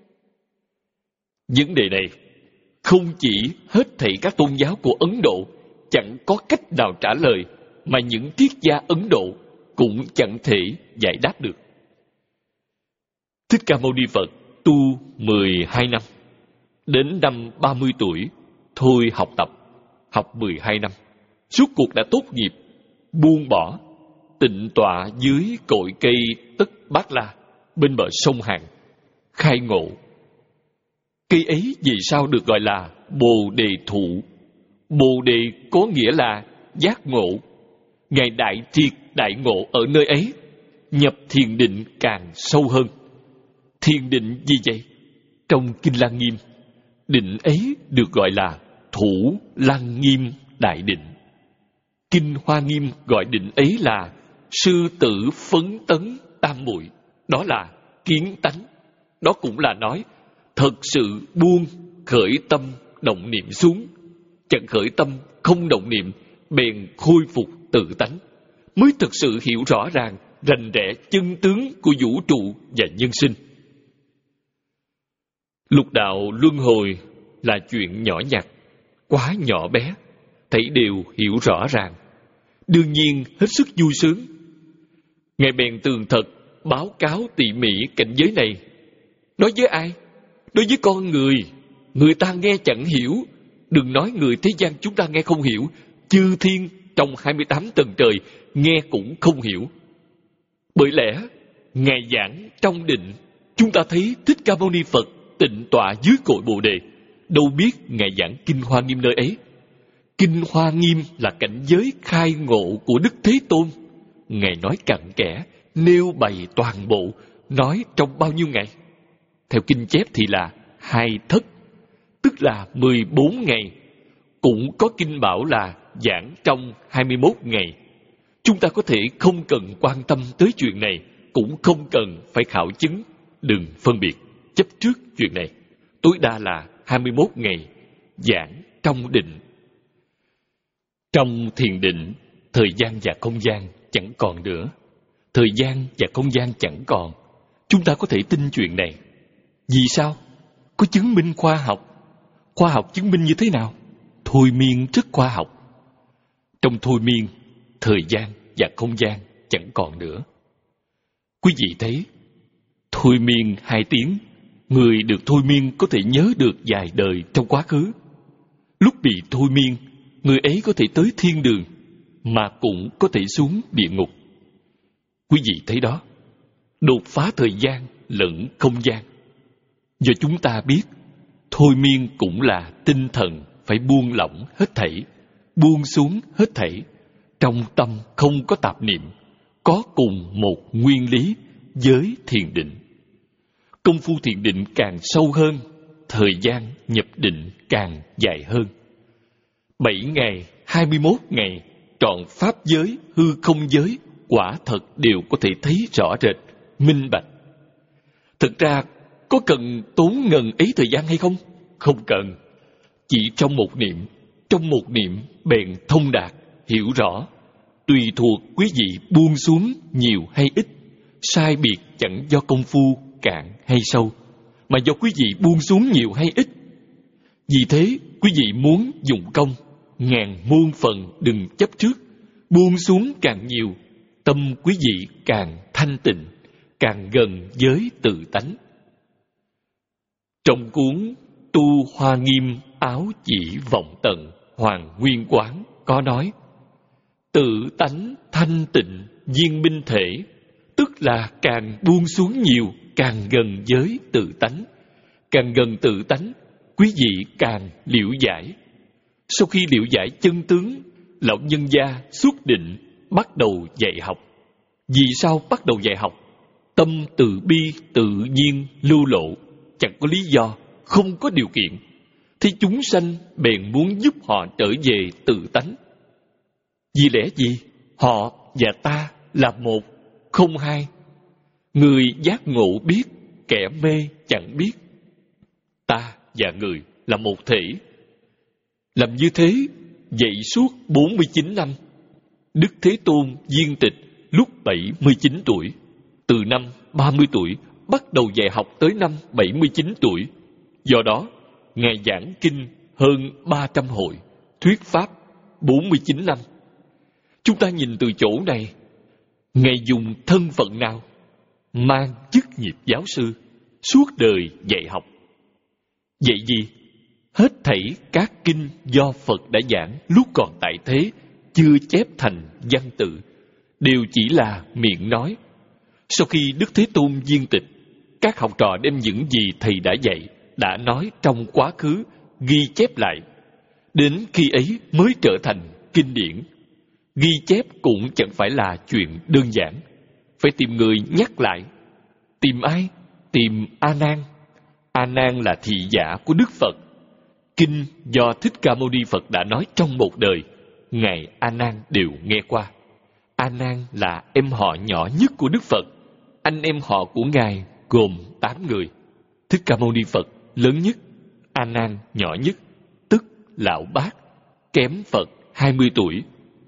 Vấn đề này không chỉ hết thảy các tôn giáo của Ấn Độ chẳng có cách nào trả lời, mà những triết gia Ấn Độ cũng chẳng thể giải đáp được. Thích Ca Mâu Ni Phật tu mười hai năm, đến năm ba mươi tuổi thôi học tập, học mười hai năm, suốt cuộc đã tốt nghiệp, buông bỏ, tịnh tọa dưới cội cây Tất Bát La bên bờ sông Hàn, khai ngộ. Cây ấy vì sao được gọi là Bồ Đề Thụ? Bồ Đề có nghĩa là giác ngộ. Ngài đại triệt đại ngộ ở nơi ấy, nhập thiền định càng sâu hơn. Thiền định gì vậy? Trong Kinh Lăng Nghiêm, định ấy được gọi là Thủ Lăng Nghiêm Đại Định. Kinh Hoa Nghiêm gọi định ấy là Sư Tử Phấn Tấn Tam Muội, đó là kiến tánh. Đó cũng là nói thật sự buông khởi tâm động niệm xuống, chẳng khởi tâm không động niệm, bèn khôi phục tự tánh, mới thực sự hiểu rõ ràng rành rẽ chân tướng của vũ trụ và nhân sinh. Lục đạo luân hồi là chuyện nhỏ nhặt, quá nhỏ bé, thảy đều hiểu rõ ràng, đương nhiên hết sức vui sướng. Ngài bèn tường thật báo cáo tỉ mỉ cảnh giới này. Nói với ai? Đối với con người. Người ta nghe chẳng hiểu. Đừng nói người thế gian chúng ta nghe không hiểu, chư thiên trong hai mươi tám tầng trời nghe cũng không hiểu. Bởi lẽ Ngài giảng trong định, chúng ta thấy Thích Ca Mâu Ni Phật tịnh tọa dưới cội Bồ Đề, đâu biết Ngài giảng Kinh Hoa Nghiêm nơi ấy. Kinh Hoa Nghiêm là cảnh giới khai ngộ của Đức Thế Tôn. Ngài nói cặn kẽ, nêu bày toàn bộ, nói trong bao nhiêu ngày? Theo kinh chép thì là hai thất, tức là mười bốn ngày. Cũng có kinh bảo là giảng trong hai mươi mốt ngày. Chúng ta có thể không cần quan tâm tới chuyện này, cũng không cần phải khảo chứng, đừng phân biệt, chấp trước chuyện này. Tối đa là hai mươi mốt ngày, giảng trong định. Trong thiền định, thời gian và không gian chẳng còn nữa. Thời gian và không gian chẳng còn. Chúng ta có thể tin chuyện này. Vì sao? Có chứng minh khoa học. Khoa học chứng minh như thế nào? Thôi miên rất khoa học. Trong thôi miên, thời gian và không gian chẳng còn nữa. Quý vị thấy, thôi miên hai tiếng, người được thôi miên có thể nhớ được vài đời trong quá khứ. Lúc bị thôi miên, người ấy có thể tới thiên đường, mà cũng có thể xuống địa ngục. Quý vị thấy đó, đột phá thời gian lẫn không gian. Do chúng ta biết, thôi miên cũng là tinh thần phải buông lỏng hết thảy, buông xuống hết thảy. Trong tâm không có tạp niệm, có cùng một nguyên lý với thiền định. Công phu thiền định càng sâu hơn, thời gian nhập định càng dài hơn. Bảy ngày, hai mươi mốt ngày, trọn pháp giới, hư không giới, quả thật đều có thể thấy rõ rệt, minh bạch. Thực ra, có cần tốn ngần ấy thời gian hay không? Không cần. Chỉ trong một niệm, trong một niệm bèn thông đạt, hiểu rõ. Tùy thuộc quý vị buông xuống nhiều hay ít, sai biệt chẳng do công phu cạn hay sâu, mà do quý vị buông xuống nhiều hay ít. Vì thế, quý vị muốn dụng công, ngàn muôn phần đừng chấp trước, buông xuống càng nhiều, tâm quý vị càng thanh tịnh, càng gần với tự tánh. Trong cuốn Tu Hoa Nghiêm Áo Chỉ Vọng Tận Hoàng Nguyên Quán có nói: tự tánh thanh tịnh viên minh thể, tức là càng buông xuống nhiều, càng gần với tự tánh. Càng gần tự tánh, quý vị càng liễu giải. Sau khi liễu giải chân tướng, lão nhân gia xuất định bắt đầu dạy học. Vì sao bắt đầu dạy học? Tâm từ bi tự nhiên lưu lộ, chẳng có lý do, không có điều kiện. Thì chúng sanh bèn muốn giúp họ trở về tự tánh. Vì lẽ gì? Họ và ta là một, không hai. Người giác ngộ biết, kẻ mê chẳng biết. Ta và người là một thể. Làm như thế, dạy suốt bốn mươi chín năm. Đức Thế Tôn viên tịch lúc bảy mươi chín tuổi. Từ năm ba mươi tuổi, bắt đầu dạy học tới năm bảy mươi chín tuổi. Do đó, Ngài giảng kinh hơn ba trăm hội, thuyết pháp bốn mươi chín năm. Chúng ta nhìn từ chỗ này, Ngài dùng thân phận nào? Mang chức nghiệp giáo sư, suốt đời dạy học. Vậy gì? Hết thảy các kinh do Phật đã giảng lúc còn tại thế, chưa chép thành văn tự, đều chỉ là miệng nói. Sau khi Đức Thế Tôn viên tịch, các học trò đem những gì Thầy đã dạy, đã nói trong quá khứ, ghi chép lại. Đến khi ấy mới trở thành kinh điển. Ghi chép cũng chẳng phải là chuyện đơn giản. Phải tìm người nhắc lại. Tìm ai? Tìm A Nan. A Nan là thị giả của Đức Phật. Kinh do Thích Ca Mâu Ni Phật đã nói trong một đời, Ngài A Nan đều nghe qua. A Nan là em họ nhỏ nhất của Đức Phật. Anh em họ của Ngài gồm tám người. Thích Ca Mâu Ni Phật lớn nhất, A Nan nhỏ nhất, tức lão bác, kém Phật hai mươi tuổi.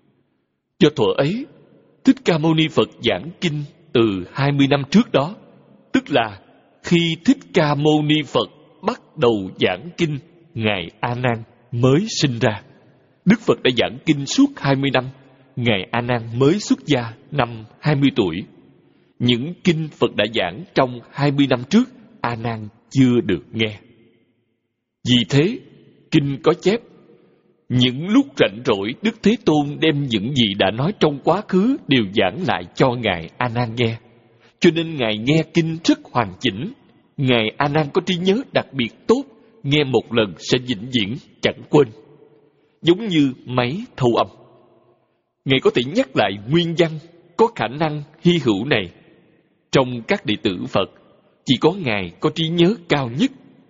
Do thuở ấy, Thích Ca Mâu Ni Phật giảng kinh từ hai mươi năm trước đó, tức là khi Thích Ca Mâu Ni Phật bắt đầu giảng kinh, Ngài A Nan mới sinh ra. Đức Phật đã giảng kinh suốt hai mươi năm. Ngài A Nan mới xuất gia năm hai mươi tuổi. Những kinh Phật đã giảng trong hai mươi năm trước, A Nan chưa được nghe. Vì thế, kinh có chép, những lúc rảnh rỗi, Đức Thế Tôn đem những gì đã nói trong quá khứ đều giảng lại cho Ngài A Nan nghe. Cho nên Ngài nghe kinh rất hoàn chỉnh. Ngài A Nan có trí nhớ đặc biệt tốt, nghe một lần sẽ vĩnh viễn chẳng quên. Giống như máy thâu âm. Ngài có thể nhắc lại nguyên văn, có khả năng hy hữu này. Trong các đệ tử Phật, chỉ có Ngài có trí nhớ cao nhất.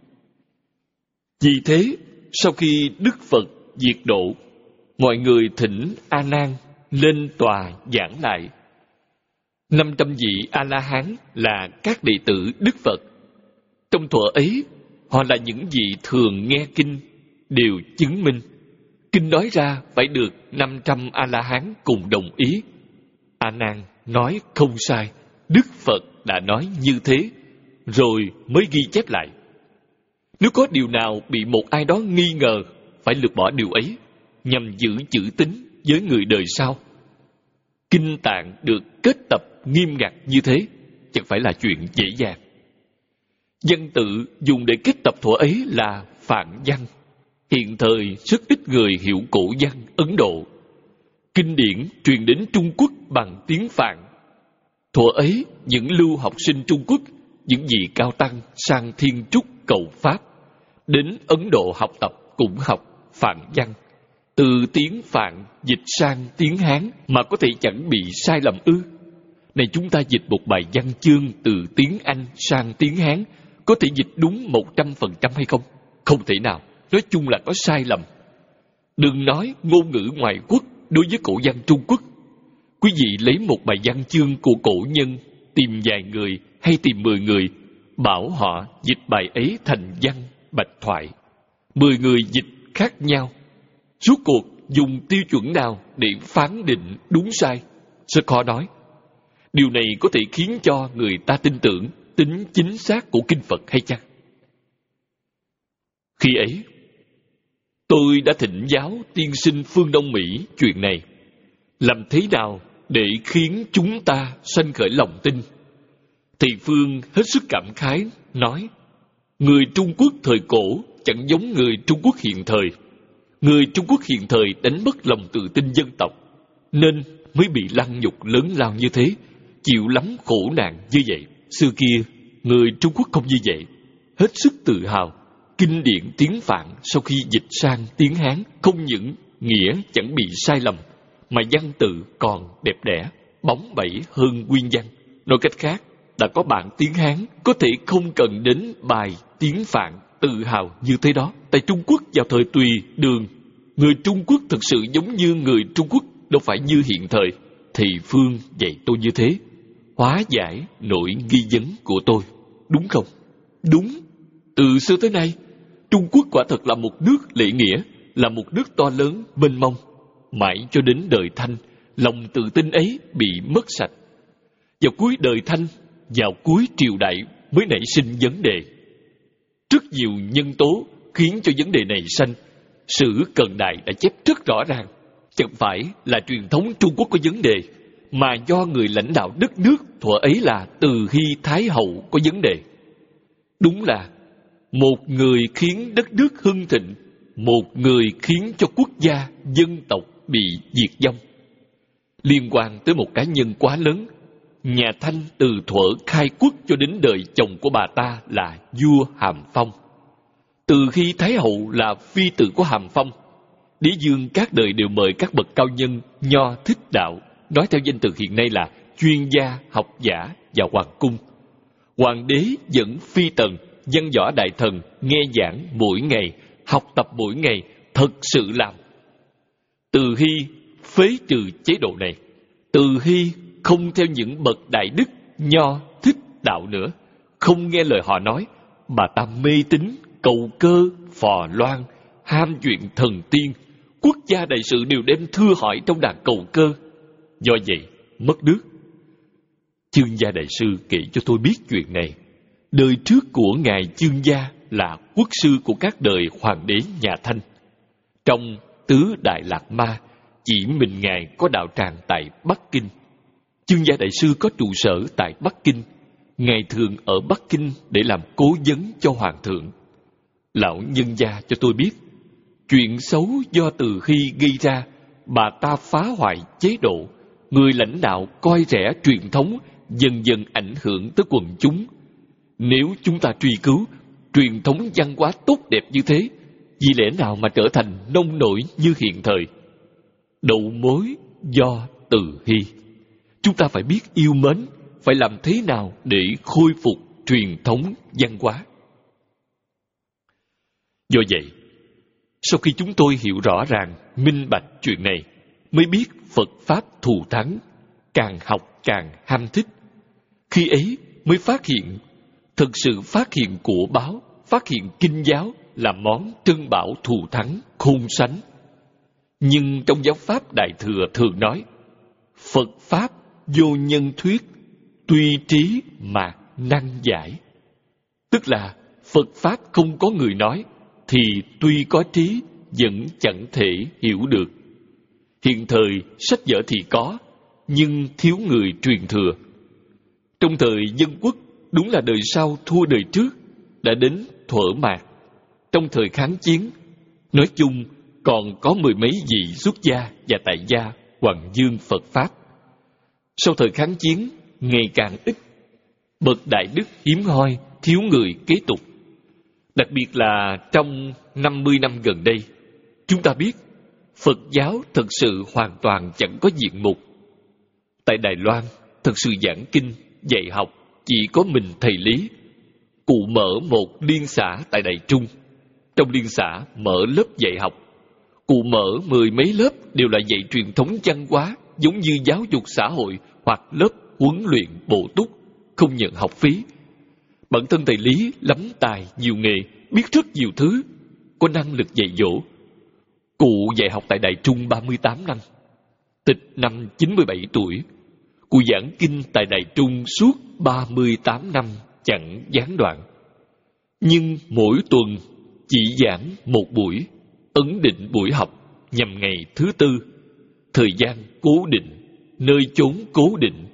Vì thế, sau khi Đức Phật diệt độ, mọi người thỉnh A Nan lên tòa giảng lại. năm trăm vị A-la-hán là các đệ tử Đức Phật. Trong thuở ấy, họ là những vị thường nghe kinh, đều chứng minh. Kinh nói ra phải được năm trăm A-la-hán cùng đồng ý. A Nan nói không sai, Đức Phật đã nói như thế, rồi mới ghi chép lại. Nếu có điều nào bị một ai đó nghi ngờ, phải lược bỏ điều ấy, nhằm giữ chữ tín với người đời sau. Kinh Tạng được kết tập nghiêm ngặt như thế, chẳng phải là chuyện dễ dàng. Văn tự dùng để kết tập thuở ấy là Phạn văn. Hiện thời rất ít người hiểu cổ văn Ấn Độ. Kinh điển truyền đến Trung Quốc bằng tiếng Phạn. Thuở ấy, những lưu học sinh Trung Quốc, những vị cao tăng sang Thiên Trúc cầu Pháp, đến Ấn Độ học tập cũng học Phạn văn. Từ tiếng Phạn dịch sang tiếng Hán mà có thể chẳng bị sai lầm ư? Này, chúng ta dịch một bài văn chương từ tiếng Anh sang tiếng Hán, có thể dịch đúng một trăm phần trăm hay không? Không thể nào, nói chung là có sai lầm. Đừng nói ngôn ngữ ngoại quốc đối với cổ văn Trung Quốc. Quý vị lấy một bài văn chương của cổ nhân, tìm vài người hay tìm mười người, bảo họ dịch bài ấy thành văn bạch thoại. Mười người dịch khác nhau. Rốt cuộc dùng tiêu chuẩn nào để phán định đúng sai? Rất khó nói. Điều này có thể khiến cho người ta tin tưởng tính chính xác của kinh Phật hay chăng? Khi ấy, tôi đã thỉnh giáo tiên sinh phương Đông Mỹ chuyện này. Làm thế nào để khiến chúng ta sanh khởi lòng tin? Thầy Phương hết sức cảm khái, nói, người Trung Quốc thời cổ chẳng giống người Trung Quốc hiện thời. Người Trung Quốc hiện thời đánh mất lòng tự tin dân tộc, nên mới bị lăng nhục lớn lao như thế, chịu lắm khổ nạn như vậy. Xưa kia, người Trung Quốc không như vậy, hết sức tự hào. Kinh điển tiếng Phạn sau khi dịch sang tiếng Hán không những nghĩa chẳng bị sai lầm, mà văn tự còn đẹp đẽ, bóng bẩy hơn nguyên văn. Nói cách khác, đã có bản tiếng Hán có thể không cần đến bài tiếng Phạn tự hào như thế đó. Tại Trung Quốc vào thời Tùy Đường, người Trung Quốc thực sự giống như người Trung Quốc, đâu phải như hiện thời. Thầy Phương dạy tôi như thế, hóa giải nỗi nghi vấn của tôi, đúng không? Đúng. Từ xưa tới nay, Trung Quốc quả thật là một nước lễ nghĩa, là một nước to lớn, mênh mông. Mãi cho đến đời Thanh, lòng tự tin ấy bị mất sạch. Vào cuối đời Thanh, vào cuối triều đại mới nảy sinh vấn đề. Rất nhiều nhân tố khiến cho vấn đề này sanh. Sử Cận Đại đã chép rất rõ ràng. Chẳng phải là truyền thống Trung Quốc có vấn đề, mà do người lãnh đạo đất nước thuở ấy là Từ Hy Thái Hậu có vấn đề. Đúng là một người khiến đất nước hưng thịnh, một người khiến cho quốc gia, dân tộc bị diệt vong. Liên quan tới một cá nhân quá lớn, nhà Thanh từ thuở khai quốc cho đến đời chồng của bà ta là vua Hàm Phong. Từ khi Thái Hậu là phi tử của Hàm Phong, đế dương các đời đều mời các bậc cao nhân nho thích đạo, nói theo danh từ hiện nay là chuyên gia, học giả vào hoàng cung. Hoàng đế dẫn phi tần, văn võ đại thần nghe giảng mỗi ngày, học tập mỗi ngày, thật sự làm. Từ Hy phế trừ chế độ này. Từ Hy không theo những bậc đại đức nho thích đạo nữa, không nghe lời họ nói. Bà ta mê tín, cầu cơ, phò loan, ham chuyện thần tiên. Quốc gia đại sự đều đem thưa hỏi trong đàn cầu cơ. Do vậy, mất nước. Chương Gia đại sư kể cho tôi biết chuyện này. Đời trước của ngài Chương Gia là quốc sư của các đời hoàng đế nhà Thanh. Trong Tứ Đại Lạt Ma, chỉ mình Ngài có đạo tràng tại Bắc Kinh. Chương Gia Đại Sư có trụ sở tại Bắc Kinh. Ngài thường ở Bắc Kinh để làm cố vấn cho Hoàng thượng. Lão nhân gia cho tôi biết, chuyện xấu do từ khi gây ra, bà ta phá hoại chế độ, người lãnh đạo coi rẻ truyền thống, dần dần ảnh hưởng tới quần chúng. Nếu chúng ta truy cứu truyền thống văn hóa tốt đẹp như thế, vì lẽ nào mà trở thành nông nổi như hiện thời? Đầu mối do từ hy. Chúng ta phải biết yêu mến, phải làm thế nào để khôi phục truyền thống văn hóa. Do vậy, sau khi chúng tôi hiểu rõ ràng, minh bạch chuyện này, mới biết Phật Pháp thù thắng, càng học càng ham thích. Khi ấy mới phát hiện, thực sự phát hiện của báo, phát hiện kinh giáo là món trân bảo thù thắng, khôn sánh. Nhưng trong giáo Pháp Đại Thừa thường nói, Phật Pháp vô nhân thuyết, tuy trí mà năng giải. Tức là Phật Pháp không có người nói, thì tuy có trí vẫn chẳng thể hiểu được. Hiện thời sách vở thì có, nhưng thiếu người truyền thừa. Trong thời Dân Quốc, đúng là đời sau thua đời trước, đã đến thuở mạt. Trong thời kháng chiến, nói chung còn có mười mấy vị xuất gia và tại gia hoằng dương Phật Pháp. Sau thời kháng chiến, ngày càng ít, bậc đại đức hiếm hoi, thiếu người kế tục. Đặc biệt là trong năm mươi năm gần đây, chúng ta biết Phật giáo thực sự hoàn toàn chẳng có diện mục. Tại Đài Loan, thực sự giảng kinh, dạy học chỉ có mình thầy Lý. Cụ mở một liên xã tại Đài Trung. Trong liên xã mở lớp dạy học. Cụ mở mười mấy lớp đều là dạy truyền thống văn hóa, giống như giáo dục xã hội hoặc lớp huấn luyện bổ túc, không nhận học phí. Bản thân thầy Lý lắm tài, nhiều nghề, biết rất nhiều thứ, có năng lực dạy dỗ. Cụ dạy học tại Đài Trung ba mươi tám năm, tịch năm chín mươi bảy tuổi. Cụ giảng kinh tại Đài Trung suốt ba mươi tám năm chẳng gián đoạn. Nhưng mỗi tuần chỉ giảng một buổi, ấn định buổi học nhằm ngày thứ tư, thời gian cố định, nơi chốn cố định.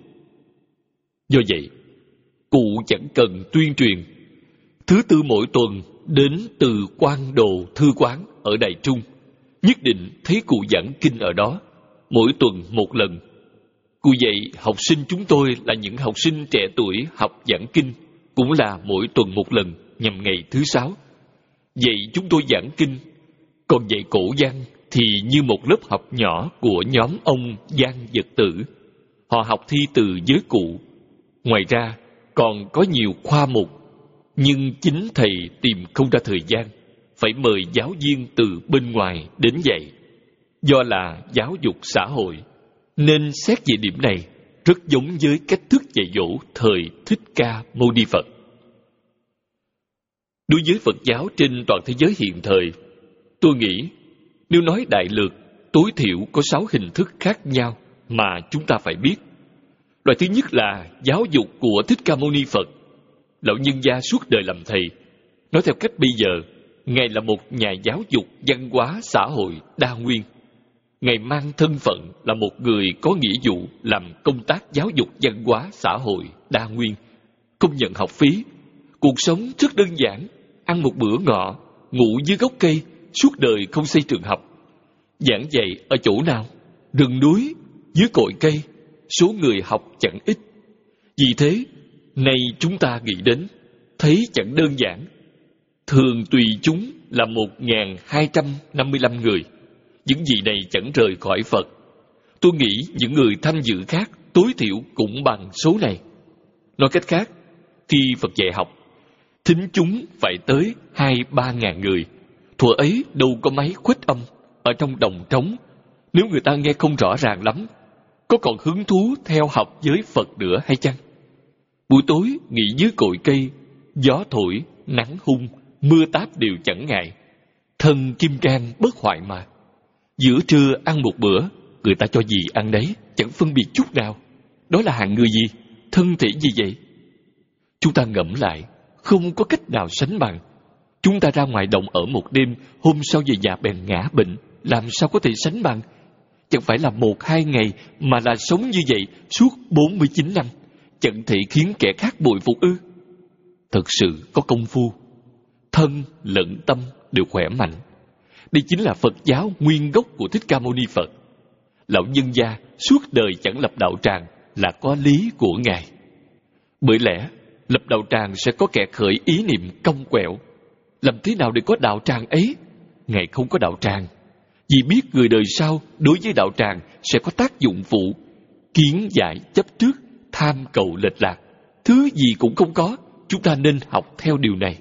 Do vậy, cụ chẳng cần tuyên truyền. Thứ tư mỗi tuần đến từ Quan Đồ Thư Quán ở Đài Trung, nhất định thấy cụ giảng kinh ở đó, mỗi tuần một lần. Cụ dạy học sinh chúng tôi là những học sinh trẻ tuổi học giảng kinh, cũng là mỗi tuần một lần nhằm ngày thứ sáu. Dạy chúng tôi giảng kinh, còn dạy cổ văn thì như một lớp học nhỏ của nhóm ông Giang Vật Tử. Họ học thi từ với cụ. Ngoài ra còn có nhiều khoa mục, nhưng chính thầy tìm không ra thời gian, phải mời giáo viên từ bên ngoài đến dạy. Do là giáo dục xã hội, nên xét về điểm này rất giống với cách thức dạy dỗ thời Thích Ca Mâu Ni Phật. Đối với Phật giáo trên toàn thế giới hiện thời, tôi nghĩ nếu nói đại lược, tối thiểu có sáu hình thức khác nhau mà chúng ta phải biết. Loại thứ nhất là giáo dục của Thích Ca Mâu Ni Phật. Lão nhân gia suốt đời làm thầy. Nói theo cách bây giờ, Ngài là một nhà giáo dục văn hóa xã hội đa nguyên. Ngài mang thân phận là một người có nghĩa vụ làm công tác giáo dục văn hóa xã hội đa nguyên, không nhận học phí. Cuộc sống rất đơn giản, ăn một bữa ngọ, ngủ dưới gốc cây, suốt đời không xây trường học. Giảng dạy ở chỗ nào? Rừng núi, dưới cội cây, số người học chẳng ít. Vì thế, nay chúng ta nghĩ đến, thấy chẳng đơn giản. Thường tùy chúng là một nghìn hai trăm năm mươi lăm người. Những gì này chẳng rời khỏi Phật. Tôi nghĩ những người tham dự khác tối thiểu cũng bằng số này. Nói cách khác, khi Phật dạy học, thính chúng phải tới hai ba ngàn người. Thuở ấy đâu có máy khuếch âm ở trong đồng trống. Nếu người ta nghe không rõ ràng lắm, có còn hứng thú theo học với Phật nữa hay chăng? Buổi tối nghỉ dưới cội cây, gió thổi, nắng hung, mưa táp đều chẳng ngại. Thân kim cang bất hoại mà. Giữa trưa ăn một bữa, người ta cho gì ăn đấy, chẳng phân biệt chút nào. Đó là hạng người gì, thân thể gì vậy? Chúng ta ngẫm lại, không có cách nào sánh bằng. Chúng ta ra ngoài đồng ở một đêm, hôm sau về nhà bèn ngã bệnh, làm sao có thể sánh bằng. Chẳng phải là một hai ngày, mà là sống như vậy suốt bốn mươi chín năm, chẳng thể khiến kẻ khác bội phục ư? Thật sự có công phu, thân lẫn tâm đều khỏe mạnh. Đây chính là Phật giáo nguyên gốc của Thích Ca Mâu Ni Phật. Lão nhân gia suốt đời chẳng lập đạo tràng là có lý của Ngài. Bởi lẽ lập đạo tràng sẽ có kẻ khởi ý niệm cong quẹo. Làm thế nào để có đạo tràng ấy? Ngài không có đạo tràng, vì biết người đời sau đối với đạo tràng sẽ có tác dụng phụ, kiến giải chấp trước, tham cầu lệch lạc. Thứ gì cũng không có, chúng ta nên học theo điều này.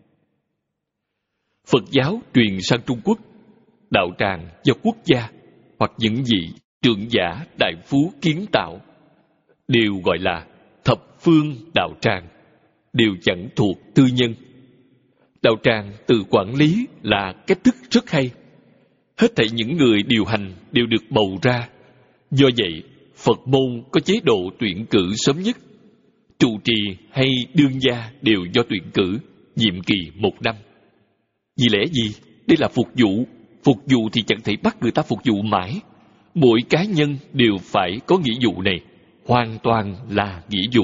Phật giáo truyền sang Trung Quốc, đạo tràng do quốc gia hoặc những vị trưởng giả đại phú kiến tạo, đều gọi là thập phương đạo tràng, đều chẳng thuộc tư nhân. Đạo tràng tự quản lý là cách thức rất hay. Hết thảy những người điều hành đều được bầu ra. Do vậy, Phật môn có chế độ tuyển cử sớm nhất. Trụ trì hay đương gia đều do tuyển cử, nhiệm kỳ một năm. Vì lẽ gì? Đây là phục vụ. Phục vụ thì chẳng thể bắt người ta phục vụ mãi. Mỗi cá nhân đều phải có nghĩa vụ này, hoàn toàn là nghĩa vụ.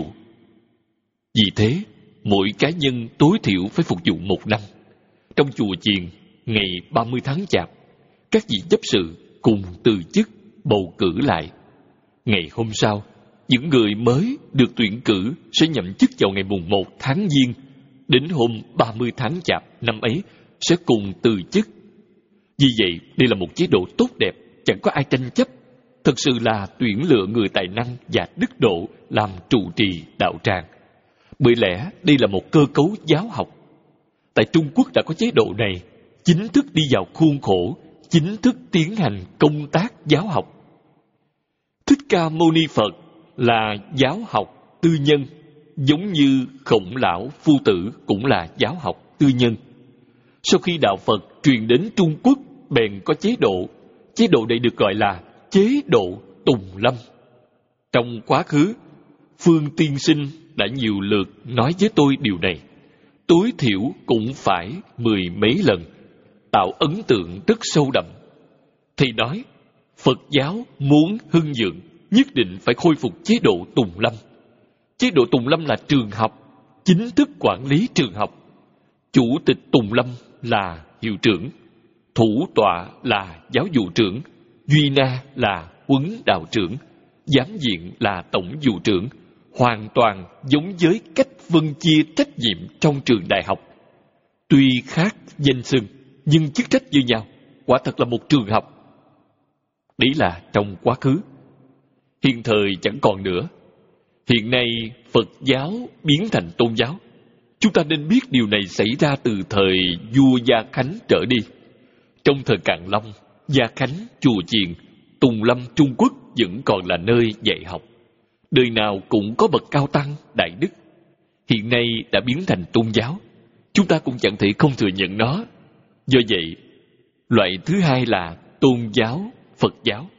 Vì thế, mỗi cá nhân tối thiểu phải phục vụ một năm. Trong chùa chiền, ngày ba mươi tháng Chạp, các vị chấp sự cùng từ chức bầu cử lại. Ngày hôm sau, những người mới được tuyển cử sẽ nhậm chức vào ngày mùng một tháng Giêng. Đến hôm ba mươi tháng Chạp năm ấy sẽ cùng từ chức. Vì vậy, đây là một chế độ tốt đẹp, chẳng có ai tranh chấp. Thật sự là tuyển lựa người tài năng và đức độ làm trụ trì đạo tràng. Bởi lẽ đây là một cơ cấu giáo học. Tại Trung Quốc đã có chế độ này, chính thức đi vào khuôn khổ, chính thức tiến hành công tác giáo học. Thích Ca Mâu Ni Phật là giáo học tư nhân, giống như Khổng Lão Phu Tử cũng là giáo học tư nhân. Sau khi đạo Phật truyền đến Trung Quốc, bèn có chế độ. Chế độ này được gọi là chế độ Tùng Lâm. Trong quá khứ, Phương Tiên Sinh đã nhiều lượt nói với tôi điều này. Tối thiểu cũng phải mười mấy lần, tạo ấn tượng rất sâu đậm. Thì nói, Phật giáo muốn hưng vượng, nhất định phải khôi phục chế độ Tùng Lâm. Chế độ Tùng Lâm là trường học, chính thức quản lý trường học. Chủ tịch Tùng Lâm là hiệu trưởng, thủ tọa là giáo vụ trưởng, duy na là huấn đạo trưởng, giám viện là tổng vụ trưởng, hoàn toàn giống với cách phân chia trách nhiệm trong trường đại học. Tuy khác danh xưng, nhưng chức trách như nhau, quả thật là một trường học. Đấy là trong quá khứ. Hiện thời chẳng còn nữa. Hiện nay Phật giáo biến thành tôn giáo. Chúng ta nên biết điều này xảy ra từ thời vua Gia Khánh trở đi. Trong thời Càn Long, Gia Khánh, chùa chiền, Tùng Lâm Trung Quốc vẫn còn là nơi dạy học. Đời nào cũng có bậc cao tăng, đại đức. Hiện nay đã biến thành tôn giáo. Chúng ta cũng chẳng thể không thừa nhận nó. Do vậy, loại thứ hai là tôn giáo, Phật giáo.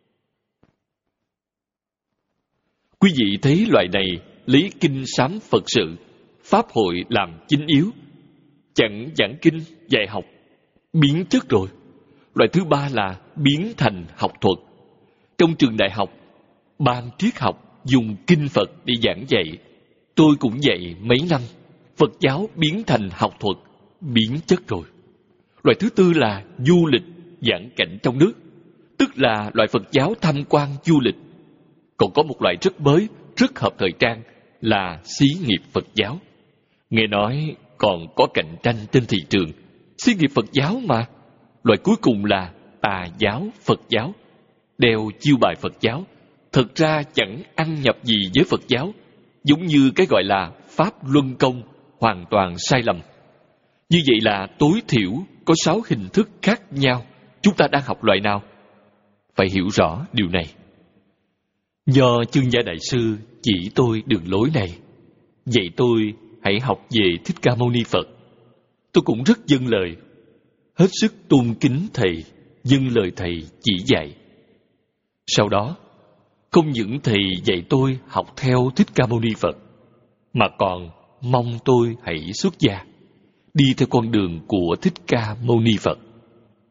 Quý vị thấy loại này lấy kinh sám Phật sự, pháp hội làm chính yếu, chẳng giảng kinh, dạy học, biến chất rồi. Loại thứ ba là biến thành học thuật. Trong trường đại học, ban triết học dùng kinh Phật để giảng dạy. Tôi cũng dạy mấy năm. Phật giáo biến thành học thuật, biến chất rồi. Loại thứ tư là du lịch, giảng cảnh trong nước, tức là loại Phật giáo tham quan du lịch. Còn có một loại rất mới, rất hợp thời trang là xí nghiệp Phật giáo. Nghe nói còn có cạnh tranh trên thị trường. Xí nghiệp Phật giáo mà. Loại cuối cùng là tà giáo Phật giáo, đeo chiêu bài Phật giáo, thực ra chẳng ăn nhập gì với Phật giáo, giống như cái gọi là Pháp Luân Công, hoàn toàn sai lầm. Như vậy là tối thiểu có sáu hình thức khác nhau. Chúng ta đang học loại nào? Phải hiểu rõ điều này. Do Chương Gia Đại Sư chỉ tôi đường lối này, dạy tôi hãy học về Thích Ca Mâu Ni Phật. Tôi cũng rất dâng lời, hết sức tôn kính Thầy, dâng lời Thầy chỉ dạy. Sau đó, không những Thầy dạy tôi học theo Thích Ca Mâu Ni Phật, mà còn mong tôi hãy xuất gia, đi theo con đường của Thích Ca Mâu Ni Phật.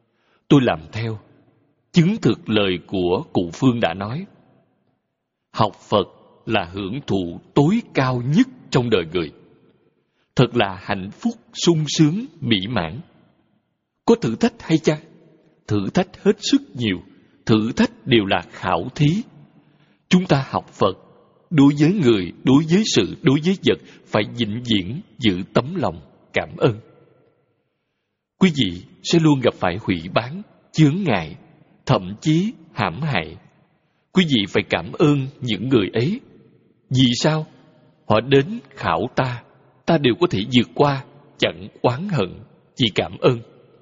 tôi làm theo, chứng thực lời của cụ Phương đã nói. Học Phật là hưởng thụ tối cao nhất trong đời người. Thật là hạnh phúc, sung sướng, mỹ mãn. Có thử thách hay chăng? Thử thách hết sức nhiều. Thử thách đều là khảo thí. Chúng ta học Phật, đối với người, đối với sự, đối với vật, phải vĩnh viễn giữ tấm lòng cảm ơn. Quý vị sẽ luôn gặp phải hủy bán, chướng ngại, thậm chí hãm hại. Quý vị phải cảm ơn những người ấy. Vì sao? Họ đến khảo ta, ta đều có thể vượt qua, chẳng oán hận, chỉ cảm ơn.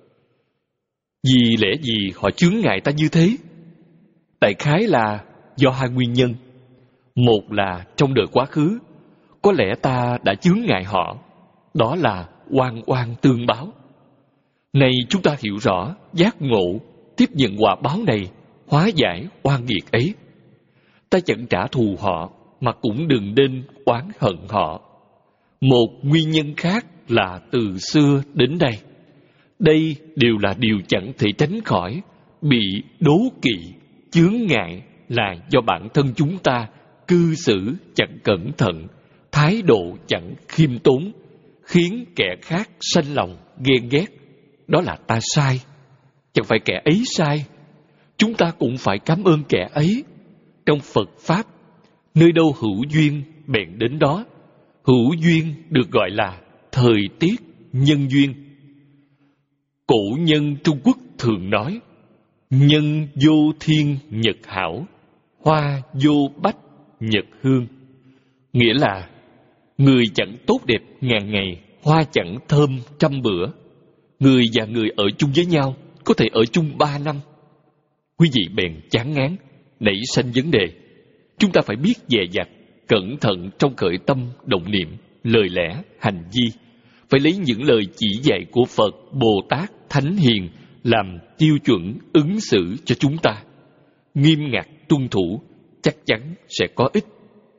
Vì lẽ gì họ chướng ngại ta như thế? Đại khái là do hai nguyên nhân. Một là trong đời quá khứ, có lẽ ta đã chướng ngại họ, đó là oan oan tương báo. Này chúng ta hiểu rõ, giác ngộ, tiếp nhận quả báo này, hóa giải oan nghiệt ấy. Ta chẳng trả thù họ, mà cũng đừng nên oán hận họ. Một nguyên nhân khác là từ xưa đến đây. Đây đều là điều chẳng thể tránh khỏi. Bị đố kỵ, chướng ngại là do bản thân chúng ta cư xử chẳng cẩn thận, thái độ chẳng khiêm tốn, khiến kẻ khác sanh lòng ghen ghét. Đó là ta sai, chẳng phải kẻ ấy sai. Chúng ta cũng phải cảm ơn kẻ ấy. Trong Phật Pháp, nơi đâu hữu duyên bèn đến đó. Hữu duyên được gọi là thời tiết nhân duyên. Cổ nhân Trung Quốc thường nói, nhân vô thiên nhật hảo, hoa vô bách nhật hương. Nghĩa là, người chẳng tốt đẹp ngàn ngày, hoa chẳng thơm trăm bữa. Người và người ở chung với nhau, có thể ở chung ba năm. Quý vị bèn chán ngán, nảy sanh vấn đề. Chúng ta phải biết dè dặt, cẩn thận trong khởi tâm, động niệm, lời lẽ, hành vi. Phải lấy những lời chỉ dạy của Phật, Bồ Tát, Thánh Hiền làm tiêu chuẩn ứng xử cho chúng ta. Nghiêm ngặt tuân thủ, chắc chắn sẽ có ích.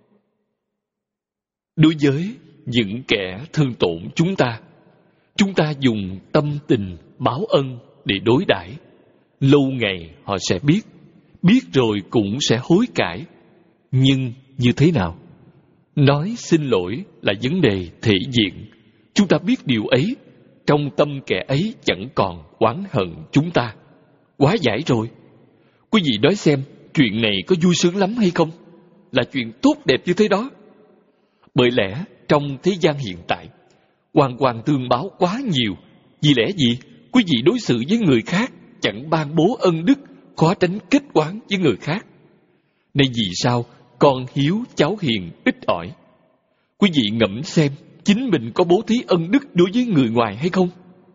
Đối với những kẻ thương tổn chúng ta, chúng ta dùng tâm tình báo ân để đối đãi. Lâu ngày họ sẽ biết, biết rồi cũng sẽ hối cải. Nhưng như thế nào? Nói xin lỗi là vấn đề thể diện. Chúng ta biết điều ấy, trong tâm kẻ ấy chẳng còn oán hận chúng ta. Quá giải rồi. Quý vị nói xem, chuyện này có vui sướng lắm hay không? Là chuyện tốt đẹp như thế đó. Bởi lẽ trong thế gian hiện tại, oan oan tương báo quá nhiều. Vì lẽ gì? Quý vị đối xử với người khác chẳng ban bố ân đức, khó tránh kết oán với người khác. Này vì sao con hiếu cháu hiền ít ỏi? Quý vị ngẫm xem, chính mình có bố thí ân đức đối với người ngoài hay không?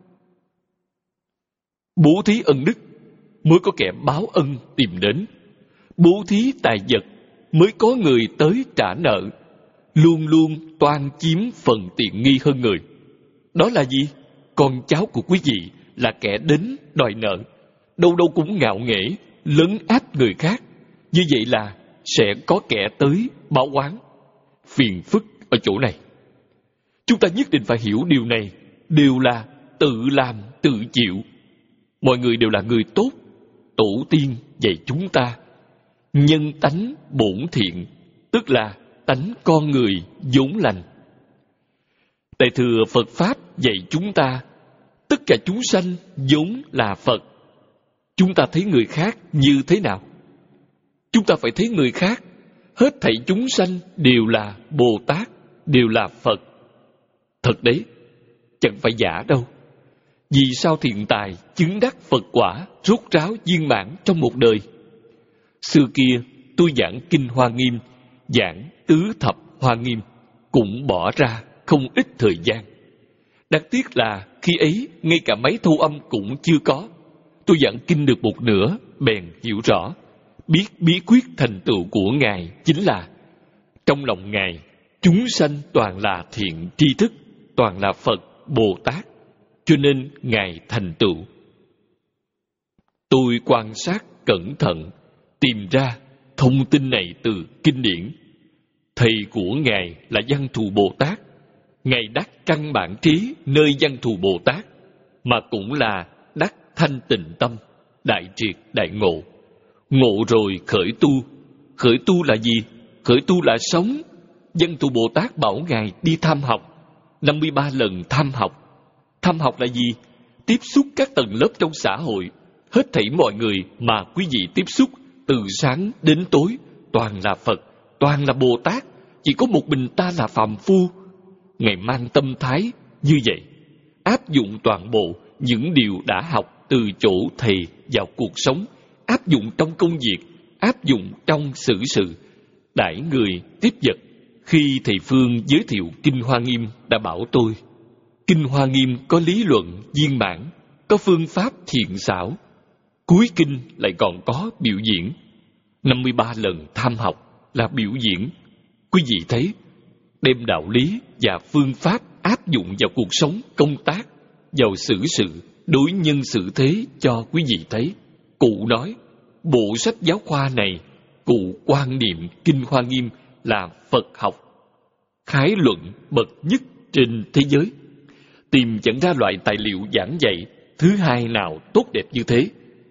Bố thí ân đức mới có kẻ báo ân tìm đến. Bố thí tài vật mới có người tới trả nợ. Luôn luôn toan chiếm phần tiện nghi hơn người. Đó là gì? Con cháu của quý vị là kẻ đến đòi nợ, đâu đâu cũng ngạo nghễ, lấn áp người khác. Như vậy là sẽ có kẻ tới báo oán. Phiền phức ở chỗ này. Chúng ta nhất định phải hiểu điều này, đều là tự làm tự chịu. Mọi người đều là người tốt. Tổ tiên dạy chúng ta nhân tánh bổn thiện, tức là tánh con người vốn lành. Đại thừa Phật Pháp dạy chúng ta tất cả chúng sanh vốn là Phật. Chúng ta thấy người khác như thế nào? Chúng ta phải thấy người khác, hết thảy chúng sanh đều là Bồ Tát, đều là Phật. Thật đấy, chẳng phải giả đâu. Vì sao thiện tài chứng đắc Phật quả rốt ráo viên mãn trong một đời? Xưa kia tôi giảng Kinh Hoa Nghiêm, giảng Tứ Thập Hoa Nghiêm, cũng bỏ ra không ít thời gian. Đáng tiếc là khi ấy ngay cả máy thu âm cũng chưa có. Tôi giảng kinh được một nửa bèn hiểu rõ, biết bí quyết thành tựu của Ngài chính là trong lòng Ngài chúng sanh toàn là thiện tri thức, toàn là Phật, Bồ Tát, cho nên Ngài thành tựu. Tôi quan sát cẩn thận, tìm ra thông tin này từ kinh điển. Thầy của Ngài là Văn Thù Bồ Tát. Ngài đắc căn bản trí nơi Văn Thù Bồ Tát, mà cũng là đắc thanh tịnh tâm. đại triệt đại ngộ. Ngộ rồi khởi tu. Khởi tu là gì? Khởi tu là sống. Văn Thù Bồ Tát bảo Ngài đi tham học, năm mươi ba lần tham học. Tham học là gì? Tiếp xúc các tầng lớp trong xã hội. Hết thảy mọi người mà quý vị tiếp xúc, từ sáng đến tối, toàn là Phật, toàn là Bồ Tát. Chỉ có một mình ta là phàm phu. Ngài mang tâm thái như vậy, áp dụng toàn bộ những điều đã học từ chỗ thầy vào cuộc sống, áp dụng trong công việc, áp dụng trong xử sự, đãi người tiếp vật. Khi thầy Phương giới thiệu Kinh Hoa Nghiêm đã bảo tôi, Kinh Hoa Nghiêm có lý luận viên mãn, có phương pháp thiện xảo, cuối kinh lại còn có biểu diễn. năm mươi ba lần tham học là biểu diễn. Quý vị thấy, đem đạo lý và phương pháp áp dụng vào cuộc sống, công tác, vào xử sự, đối nhân xử thế cho quý vị thấy. Cụ nói, bộ sách giáo khoa này, cụ quan niệm Kinh Hoa Nghiêm là Phật học khái luận bậc nhất trên thế giới. Tìm chẳng ra loại tài liệu giảng dạy thứ hai nào tốt đẹp như thế.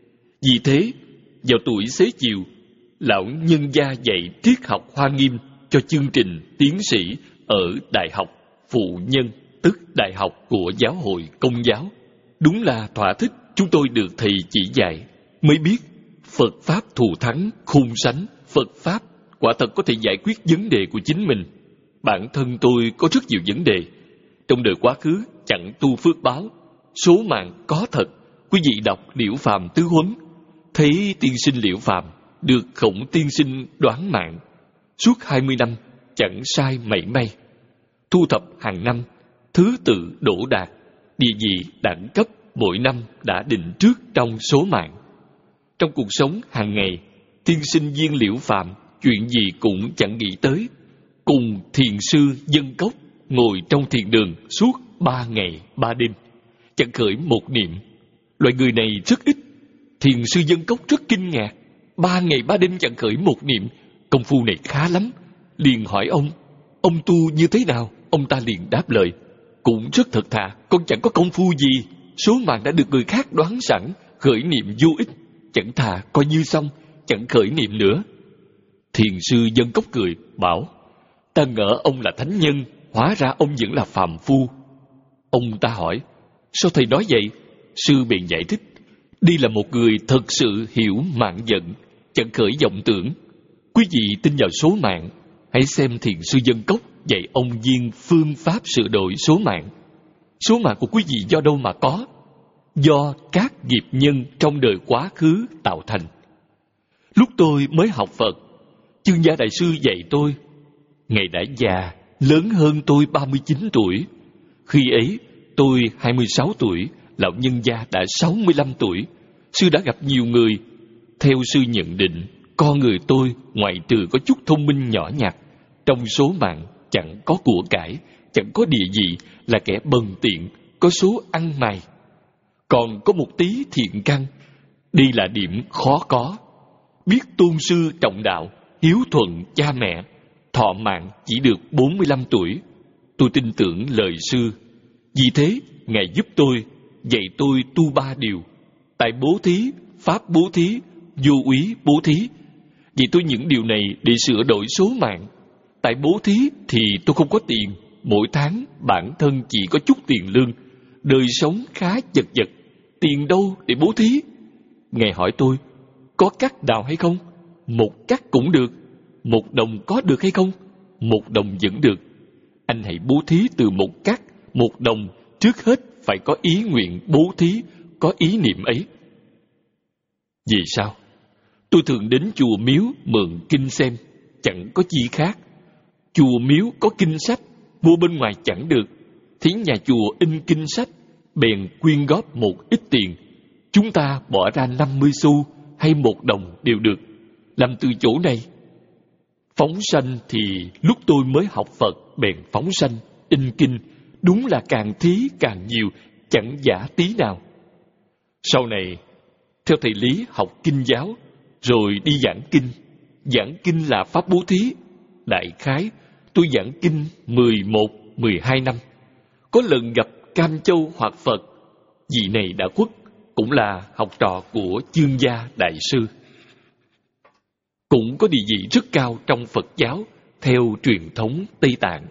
Vì thế, vào tuổi xế chiều, lão nhân gia dạy triết học Hoa Nghiêm cho chương trình tiến sĩ ở Đại học Phụ Nhân, tức Đại học của Giáo hội Công giáo. Đúng là thỏa thích chúng tôi được thầy chỉ dạy, mới biết Phật Pháp thù thắng, khôn sánh. Phật Pháp quả thật có thể giải quyết vấn đề của chính mình. Bản thân tôi có rất nhiều vấn đề. Trong đời quá khứ chẳng tu phước báo, số mạng có thật. Quý vị đọc Liễu Phàm Tứ Huấn, thấy tiên sinh Liễu Phàm được Khổng tiên sinh đoán mạng. Suốt hai mươi năm chẳng sai mảy may. Thu thập hàng năm, thứ tự đỗ đạt, địa vị đẳng cấp mỗi năm đã định trước trong số mạng. Trong cuộc sống hàng ngày, tiên sinh viên Liễu Phàm chuyện gì cũng chẳng nghĩ tới. Cùng thiền sư Dân Cốc ngồi trong thiền đường suốt ba ngày ba đêm, chẳng khởi một niệm. Loại người này rất ít. Thiền sư Dân Cốc rất kinh ngạc, ba ngày ba đêm chẳng khởi một niệm, công phu này khá lắm. Liền hỏi ông, ông tu như thế nào? Ông ta liền đáp lời, cũng rất thật thà, con chẳng có công phu gì, số mạng đã được người khác đoán sẵn, khởi niệm vô ích, chẳng thà coi như xong, chẳng khởi niệm nữa. Thiền sư Dân Cốc cười, bảo, ta ngỡ ông là thánh nhân, hóa ra ông vẫn là phàm phu. Ông ta hỏi, sao thầy nói vậy? Sư bèn giải thích, đây là một người thật sự hiểu mạng giận, chẳng khởi vọng tưởng. Quý vị tin vào số mạng, hãy xem thiền sư Dân Cốc dạy ông viên phương pháp sửa đổi số mạng. Số mạng của quý vị do đâu mà có? Do các nghiệp nhân trong đời quá khứ tạo thành. Lúc tôi mới học Phật, Chương Gia Đại Sư dạy tôi. Ngài đã già, lớn hơn tôi ba mươi chín tuổi. Khi ấy, tôi hai mươi sáu tuổi, lão nhân gia đã sáu mươi lăm tuổi. Sư đã gặp nhiều người. Theo sư nhận định, con người tôi ngoại trừ có chút thông minh nhỏ nhặt, trong số mạng chẳng có của cải, chẳng có địa vị, là kẻ bần tiện, có số ăn mày. Còn có một tí thiện căn, đây là điểm khó có. Biết tôn sư trọng đạo, hiếu thuận cha mẹ, thọ mạng chỉ được bốn mươi lăm tuổi. Tôi tin tưởng lời sư. Vì thế, Ngài giúp tôi, dạy tôi tu ba điều: tại bố thí, pháp bố thí, vô úy bố thí. Vì tôi những điều này để sửa đổi số mạng. Tại bố thí thì tôi không có tiền, mỗi tháng bản thân chỉ có chút tiền lương, đời sống khá chật vật, tiền đâu để bố thí? Ngài hỏi tôi, có cắt đào hay không? Một cắt cũng được. Một đồng có được hay không? Một đồng vẫn được. Anh hãy bố thí từ một cắt, một đồng, trước hết phải có ý nguyện bố thí, có ý niệm ấy. Vì sao? Tôi thường đến chùa miếu mượn kinh xem, chẳng có chi khác. Chùa miếu có kinh sách, mua bên ngoài chẳng được. Thì nhà chùa in kinh sách, bèn quyên góp một ít tiền. Chúng ta bỏ ra năm mươi xu hay một đồng đều được. Làm từ chỗ này. Phóng sanh thì lúc tôi mới học Phật bèn phóng sanh, in kinh. Đúng là càng thí càng nhiều, chẳng giả tí nào. Sau này, theo thầy Lý học kinh giáo, rồi đi giảng kinh. Giảng kinh là pháp bố thí. Đại khái, tôi giảng kinh mười một, mười hai năm. Có lần gặp Cam Châu Hoạt Phật, vị này đã khuất. cũng là học trò của Chương Gia Đại Sư, cũng có địa vị rất cao trong Phật giáo theo truyền thống Tây Tạng.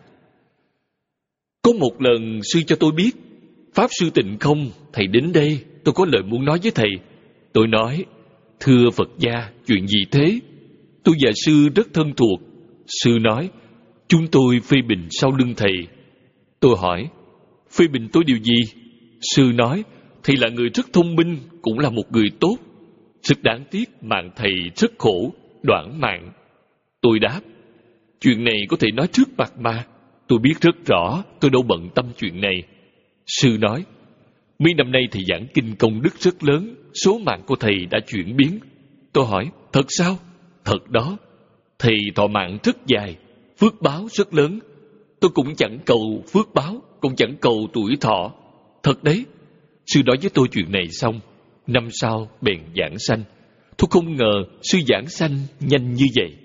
Có một lần sư cho tôi biết, Pháp Sư Tịnh Không, thầy đến đây, tôi có lời muốn nói với thầy. Tôi nói, thưa Phật gia, chuyện gì thế? Tôi và sư rất thân thuộc. Sư nói, chúng tôi phê bình sau lưng thầy. Tôi hỏi, phê bình tôi điều gì? Sư nói, thầy là người rất thông minh, cũng là một người tốt. Rất đáng tiếc mạng thầy rất khổ, đoạn mạng. Tôi đáp, chuyện này có thể nói trước mặt mà. Tôi biết rất rõ, tôi đâu bận tâm chuyện này. Sư nói, mấy năm nay thầy giảng kinh công đức rất lớn, số mạng của thầy đã chuyển biến. Tôi hỏi, thật sao? Thật đó. Thầy thọ mạng rất dài, phước báo rất lớn. Tôi cũng chẳng cầu phước báo, cũng chẳng cầu tuổi thọ. Thật đấy. Sư nói với tôi chuyện này xong, năm sau bèn giảng sanh. Tôi không ngờ sư giảng sanh nhanh như vậy.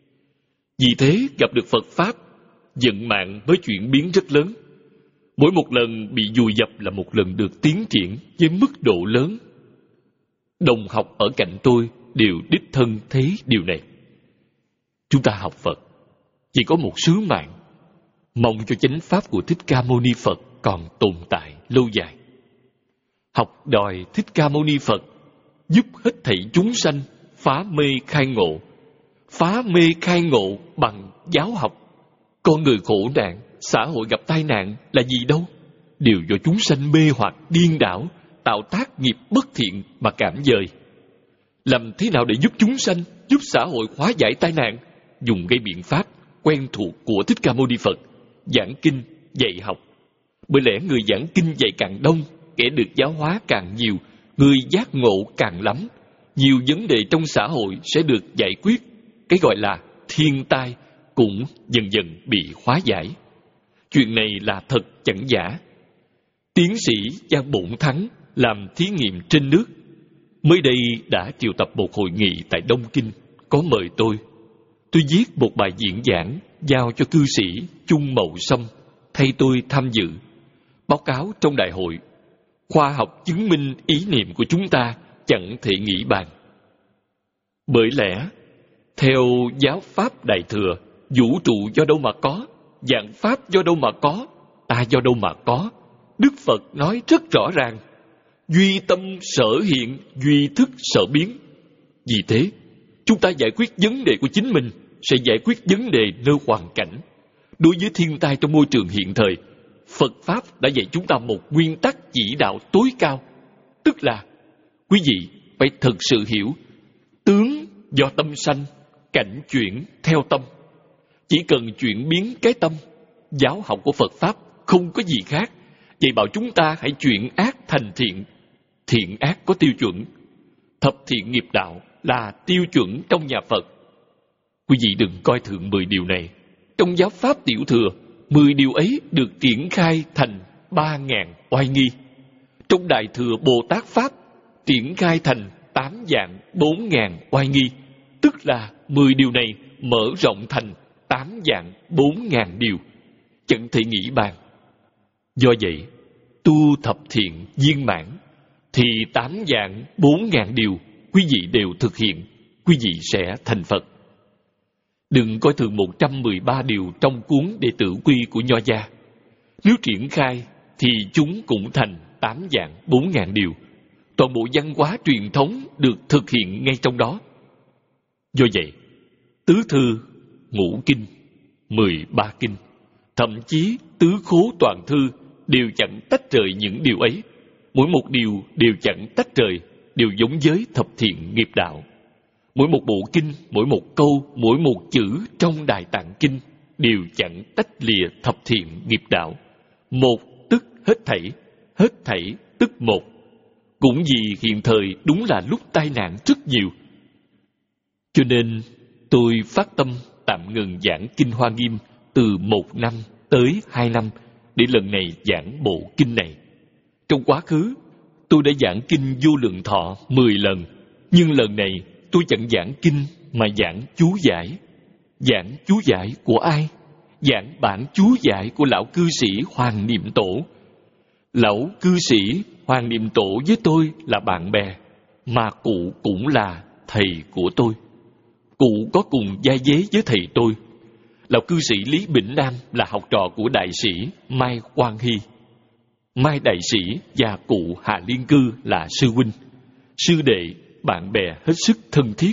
Vì thế gặp được Phật Pháp, vận mạng mới chuyển biến rất lớn. Mỗi một lần bị vùi dập là một lần được tiến triển với mức độ lớn. Đồng học ở cạnh tôi đều đích thân thấy điều này. Chúng ta học Phật chỉ có một sứ mạng, mong cho chánh pháp của Thích Ca Mâu Ni Phật còn tồn tại lâu dài. Học đòi Thích Ca Mâu Ni Phật giúp hết thảy chúng sanh phá mê khai ngộ. Phá mê khai ngộ bằng giáo học. Con người khổ nạn, xã hội gặp tai nạn là gì đâu? Đều do chúng sanh mê hoặc điên đảo, tạo tác nghiệp bất thiện mà cảm dời. Làm thế nào để giúp chúng sanh, giúp xã hội hóa giải tai nạn? Dùng cái biện pháp quen thuộc của Thích Ca Mâu Ni Phật, giảng kinh, dạy học. Bởi lẽ người giảng kinh dạy càng đông, kẻ được giáo hóa càng nhiều, người giác ngộ càng lắm. Nhiều vấn đề trong xã hội sẽ được giải quyết. Cái gọi là thiên tai cũng dần dần bị hóa giải. Chuyện này là thật chẳng giả. Tiến sĩ Giang Bổn Thắng làm thí nghiệm trên nước. Mới đây đã triệu tập một hội nghị tại Đông Kinh, có mời tôi. Tôi viết một bài diễn giảng giao cho cư sĩ Chung Mậu Sâm thay tôi tham dự. Báo cáo trong đại hội, khoa học chứng minh ý niệm của chúng ta chẳng thể nghĩ bàn. Bởi lẽ, theo giáo pháp Đại Thừa, vũ trụ do đâu mà có, vạn pháp do đâu mà có, ta do đâu mà có. Đức Phật nói rất rõ ràng, duy tâm sở hiện, duy thức sở biến. Vì thế, chúng ta giải quyết vấn đề của chính mình sẽ giải quyết vấn đề nơi hoàn cảnh. Đối với thiên tai trong môi trường hiện thời, Phật Pháp đã dạy chúng ta một nguyên tắc chỉ đạo tối cao, tức là quý vị phải thực sự hiểu tướng do tâm sanh, cảnh chuyển theo tâm. Chỉ cần chuyển biến cái tâm. Giáo học của Phật Pháp không có gì khác, dạy bảo chúng ta hãy chuyển ác thành thiện. Thiện ác có tiêu chuẩn. Thập thiện nghiệp đạo là tiêu chuẩn trong nhà Phật. Quý vị đừng coi thường mười điều này. Trong giáo Pháp Tiểu Thừa, mười điều ấy được triển khai thành ba ngàn oai nghi. Trong Đại Thừa Bồ Tát Pháp, triển khai thành tám dạng bốn ngàn oai nghi. Tức là mười điều này mở rộng thành tám dạng bốn ngàn điều. Chẳng thể nghĩ bàn. Do vậy, tu thập thiện viên mãn, thì tám dạng bốn ngàn điều quý vị đều thực hiện, quý vị sẽ thành Phật. Đừng coi thường một trăm mười ba điều trong cuốn Đệ Tử Quy của Nho gia. Nếu triển khai thì chúng cũng thành tám dạng bốn ngàn điều. Toàn bộ văn hóa truyền thống được thực hiện ngay trong đó. Do vậy, tứ thư, ngũ kinh, mười ba kinh, thậm chí tứ khố toàn thư đều chẳng tách rời những điều ấy. Mỗi một điều đều chẳng tách rời, đều giống với thập thiện nghiệp đạo. Mỗi một bộ kinh, mỗi một câu, mỗi một chữ trong Đại Tạng Kinh đều chẳng tách lìa thập thiện nghiệp đạo. Một tức hết thảy, hết thảy tức một. Cũng vì hiện thời đúng là lúc tai nạn rất nhiều. Cho nên tôi phát tâm tạm ngừng giảng Kinh Hoa Nghiêm từ một năm tới hai năm để lần này giảng bộ kinh này. Trong quá khứ, tôi đã giảng Kinh Vô Lượng Thọ mười lần, nhưng lần này tôi chẳng giảng kinh mà giảng chú giải. Giảng chú giải của ai? Giảng bản chú giải của lão cư sĩ Hoàng Niệm Tổ. Lão cư sĩ Hoàng Niệm Tổ với tôi là bạn bè, mà cụ cũng là thầy của tôi. Cụ có cùng vai vế với thầy tôi. Lão cư sĩ Lý Bỉnh Nam là học trò của đại sĩ Mai Quang Hy. Mai đại sĩ và cụ Hà Liên Cư là sư huynh, sư đệ, bạn bè hết sức thân thiết.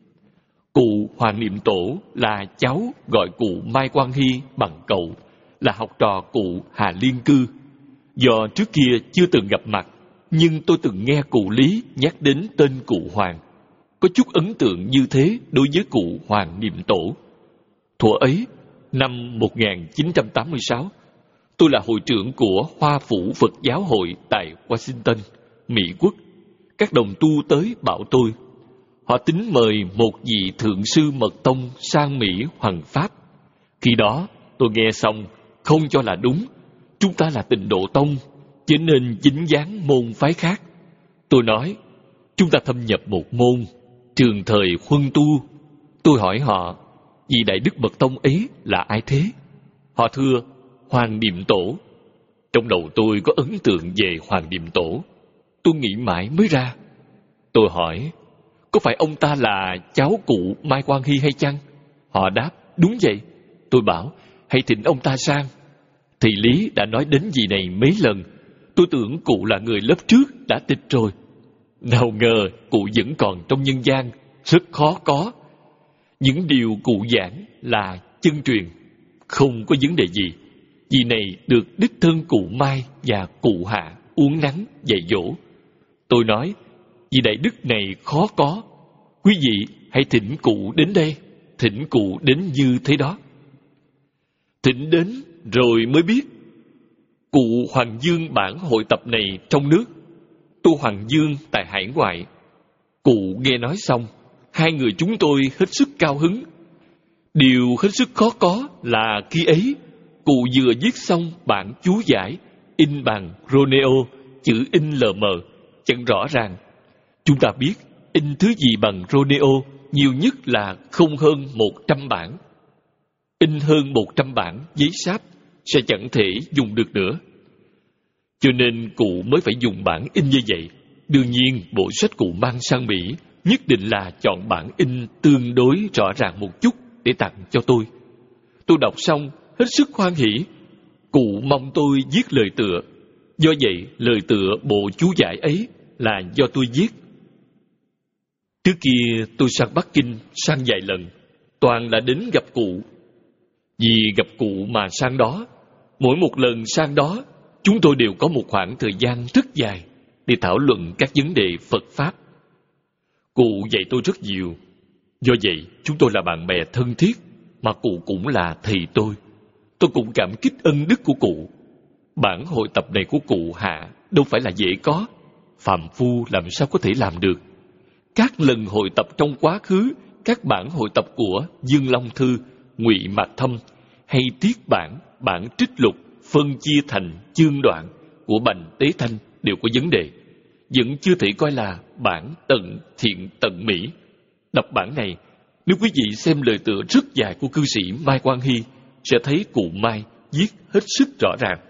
Cụ Hoàng Niệm Tổ là cháu gọi cụ Mai Quang Hy bằng cậu, là học trò cụ Hà Liên Cư. Do trước kia chưa từng gặp mặt, nhưng tôi từng nghe cụ Lý nhắc đến tên cụ Hoàng, có chút ấn tượng như thế đối với cụ Hoàng Niệm Tổ. Thuở ấy, năm một nghìn chín trăm tám mươi sáu, tôi là hội trưởng của Hoa Phủ Phật Giáo hội tại Washington, Mỹ Quốc. Các đồng tu tới bảo tôi, họ tính mời một vị thượng sư mật tông sang Mỹ hoằng pháp. Khi đó, tôi nghe xong, không cho là đúng. Chúng ta là Tịnh Độ Tông, chỉ nên dính dáng môn phái khác. Tôi nói, chúng ta thâm nhập một môn, trường thời Huân tu. Tôi hỏi họ, vị Đại Đức Mật Tông ấy là ai thế? Họ thưa, Hoàng Niệm Tổ. Trong đầu tôi có ấn tượng về Hoàng Niệm Tổ. Tôi nghĩ mãi mới ra. Tôi hỏi, có phải ông ta là cháu cụ Mai Quang Hy hay chăng? Họ đáp, đúng vậy. Tôi bảo, hãy thỉnh ông ta sang. Thầy Lý đã nói đến gì này mấy lần. Tôi tưởng cụ là người lớp trước đã tịch rồi. Nào ngờ cụ vẫn còn trong nhân gian, rất khó có. Những điều cụ giảng là chân truyền, không có vấn đề gì. Vì này được đích thân cụ Mai và cụ Hạ uốn nắn dạy dỗ. Tôi nói, vì đại đức này khó có. Quý vị hãy thỉnh cụ đến đây. Thỉnh cụ đến như thế đó. Thỉnh đến rồi mới biết, cụ Hoàng Dương bản hội tập này trong nước, tôi Hoàng Dương tại hải ngoại. Cụ nghe nói xong, hai người chúng tôi hết sức cao hứng. Điều hết sức khó có là khi ấy, cụ vừa viết xong bản chú giải, in bằng Romeo, chữ in lờ mờ, chẳng rõ ràng. Chúng ta biết, in thứ gì bằng Romeo, nhiều nhất là không hơn một trăm bản. In hơn một trăm bản giấy sáp sẽ chẳng thể dùng được nữa. Cho nên cụ mới phải dùng bản in như vậy. Đương nhiên, bộ sách cụ mang sang Mỹ nhất định là chọn bản in tương đối rõ ràng một chút để tặng cho tôi. Tôi đọc xong, hết sức hoan hỉ. Cụ mong tôi viết lời tựa. Do vậy, lời tựa bộ chú giải ấy là do tôi viết. Trước kia tôi sang Bắc Kinh sang vài lần, toàn là đến gặp cụ. Vì gặp cụ mà sang đó, mỗi một lần sang đó, chúng tôi đều có một khoảng thời gian rất dài để thảo luận các vấn đề Phật Pháp. Cụ dạy tôi rất nhiều. Do vậy, chúng tôi là bạn bè thân thiết, mà cụ cũng là thầy tôi. Tôi cũng cảm kích ân đức của cụ. Bản hội tập này của cụ Hạ đâu phải là dễ có. Phàm phu làm sao có thể làm được. Các lần hội tập trong quá khứ, các bản hội tập của Dương Long Thư, Ngụy Mạc Thâm hay tiết bản, bản trích lục, phân chia thành chương đoạn của Bành Tế Thanh đều có vấn đề. Vẫn chưa thể coi là bản tận thiện tận mỹ. Đọc bản này, nếu quý vị xem lời tựa rất dài của cư sĩ Mai Quang Hy, sẽ thấy cụ Mai viết hết sức rõ ràng.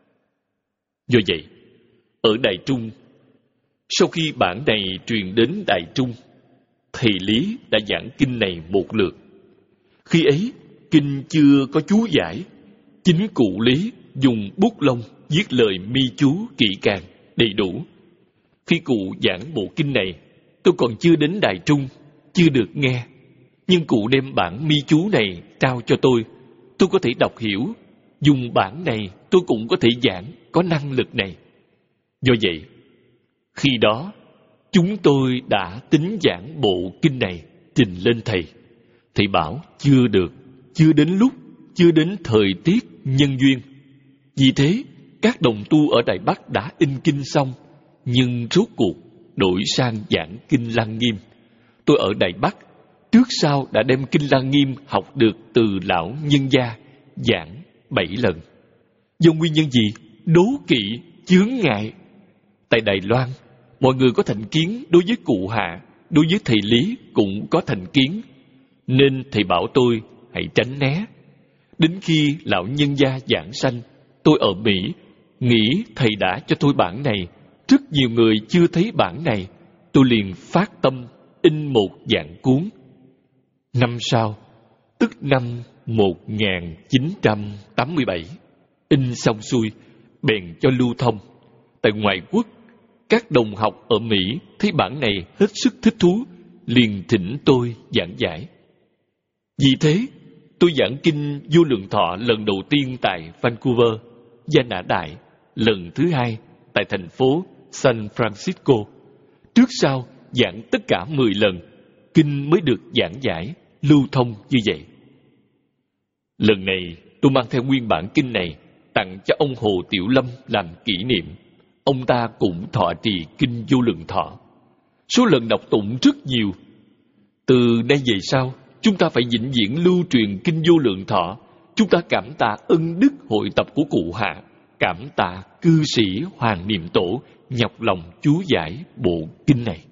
Do vậy, ở Đại Trung, sau khi bản này truyền đến Đại Trung, thầy Lý đã giảng kinh này một lượt. Khi ấy, kinh chưa có chú giải, chính cụ Lý dùng bút lông viết lời mi chú kỹ càng, đầy đủ. Khi cụ giảng bộ kinh này, tôi còn chưa đến Đại Trung, chưa được nghe. Nhưng cụ đem bản mi chú này trao cho tôi, tôi có thể đọc hiểu. Dùng bản này tôi cũng có thể giảng, có năng lực này. Do vậy, khi đó, chúng tôi đã tính giảng bộ kinh này trình lên thầy. Thầy bảo chưa được, chưa đến lúc, chưa đến thời tiết nhân duyên. Vì thế, các đồng tu ở Đài Bắc đã in kinh xong, nhưng rốt cuộc đổi sang giảng kinh Lăng Nghiêm. Tôi ở Đài Bắc, trước sau đã đem kinh Lăng Nghiêm học được từ lão nhân gia, giảng bảy lần. Do nguyên nhân gì? Đố kỵ, chướng ngại. Tại Đài Loan, mọi người có thành kiến đối với cụ Hạ, đối với thầy Lý cũng có thành kiến. Nên thầy bảo tôi hãy tránh né. Đến khi lão nhân gia giảng sanh, tôi ở Mỹ, nghĩ thầy đã cho tôi bản này, rất nhiều người chưa thấy bản này, tôi liền phát tâm in một dạng cuốn. Năm sau, tức năm một nghìn chín trăm tám mươi bảy, in xong xuôi, bèn cho lưu thông. Tại ngoại quốc, các đồng học ở Mỹ thấy bản này hết sức thích thú, liền thỉnh tôi giảng giải. Vì thế, tôi giảng kinh Vô Lượng Thọ lần đầu tiên tại Vancouver, Gia Nã Đại, lần thứ hai tại thành phố San Francisco. Trước sau giảng tất cả mười lần, kinh mới được giảng giải, lưu thông như vậy. Lần này, tôi mang theo nguyên bản kinh này tặng cho ông Hồ Tiểu Lâm làm kỷ niệm. Ông ta cũng thọ trì kinh Vô Lượng Thọ. Số lần đọc tụng rất nhiều. Từ nay về sau, chúng ta phải vĩnh viễn lưu truyền kinh Vô Lượng Thọ. Chúng ta cảm tạ ân đức hội tập của cụ Hạ, cảm tạ cư sĩ Hoàng Niệm Tổ nhọc lòng chú giải bộ kinh này.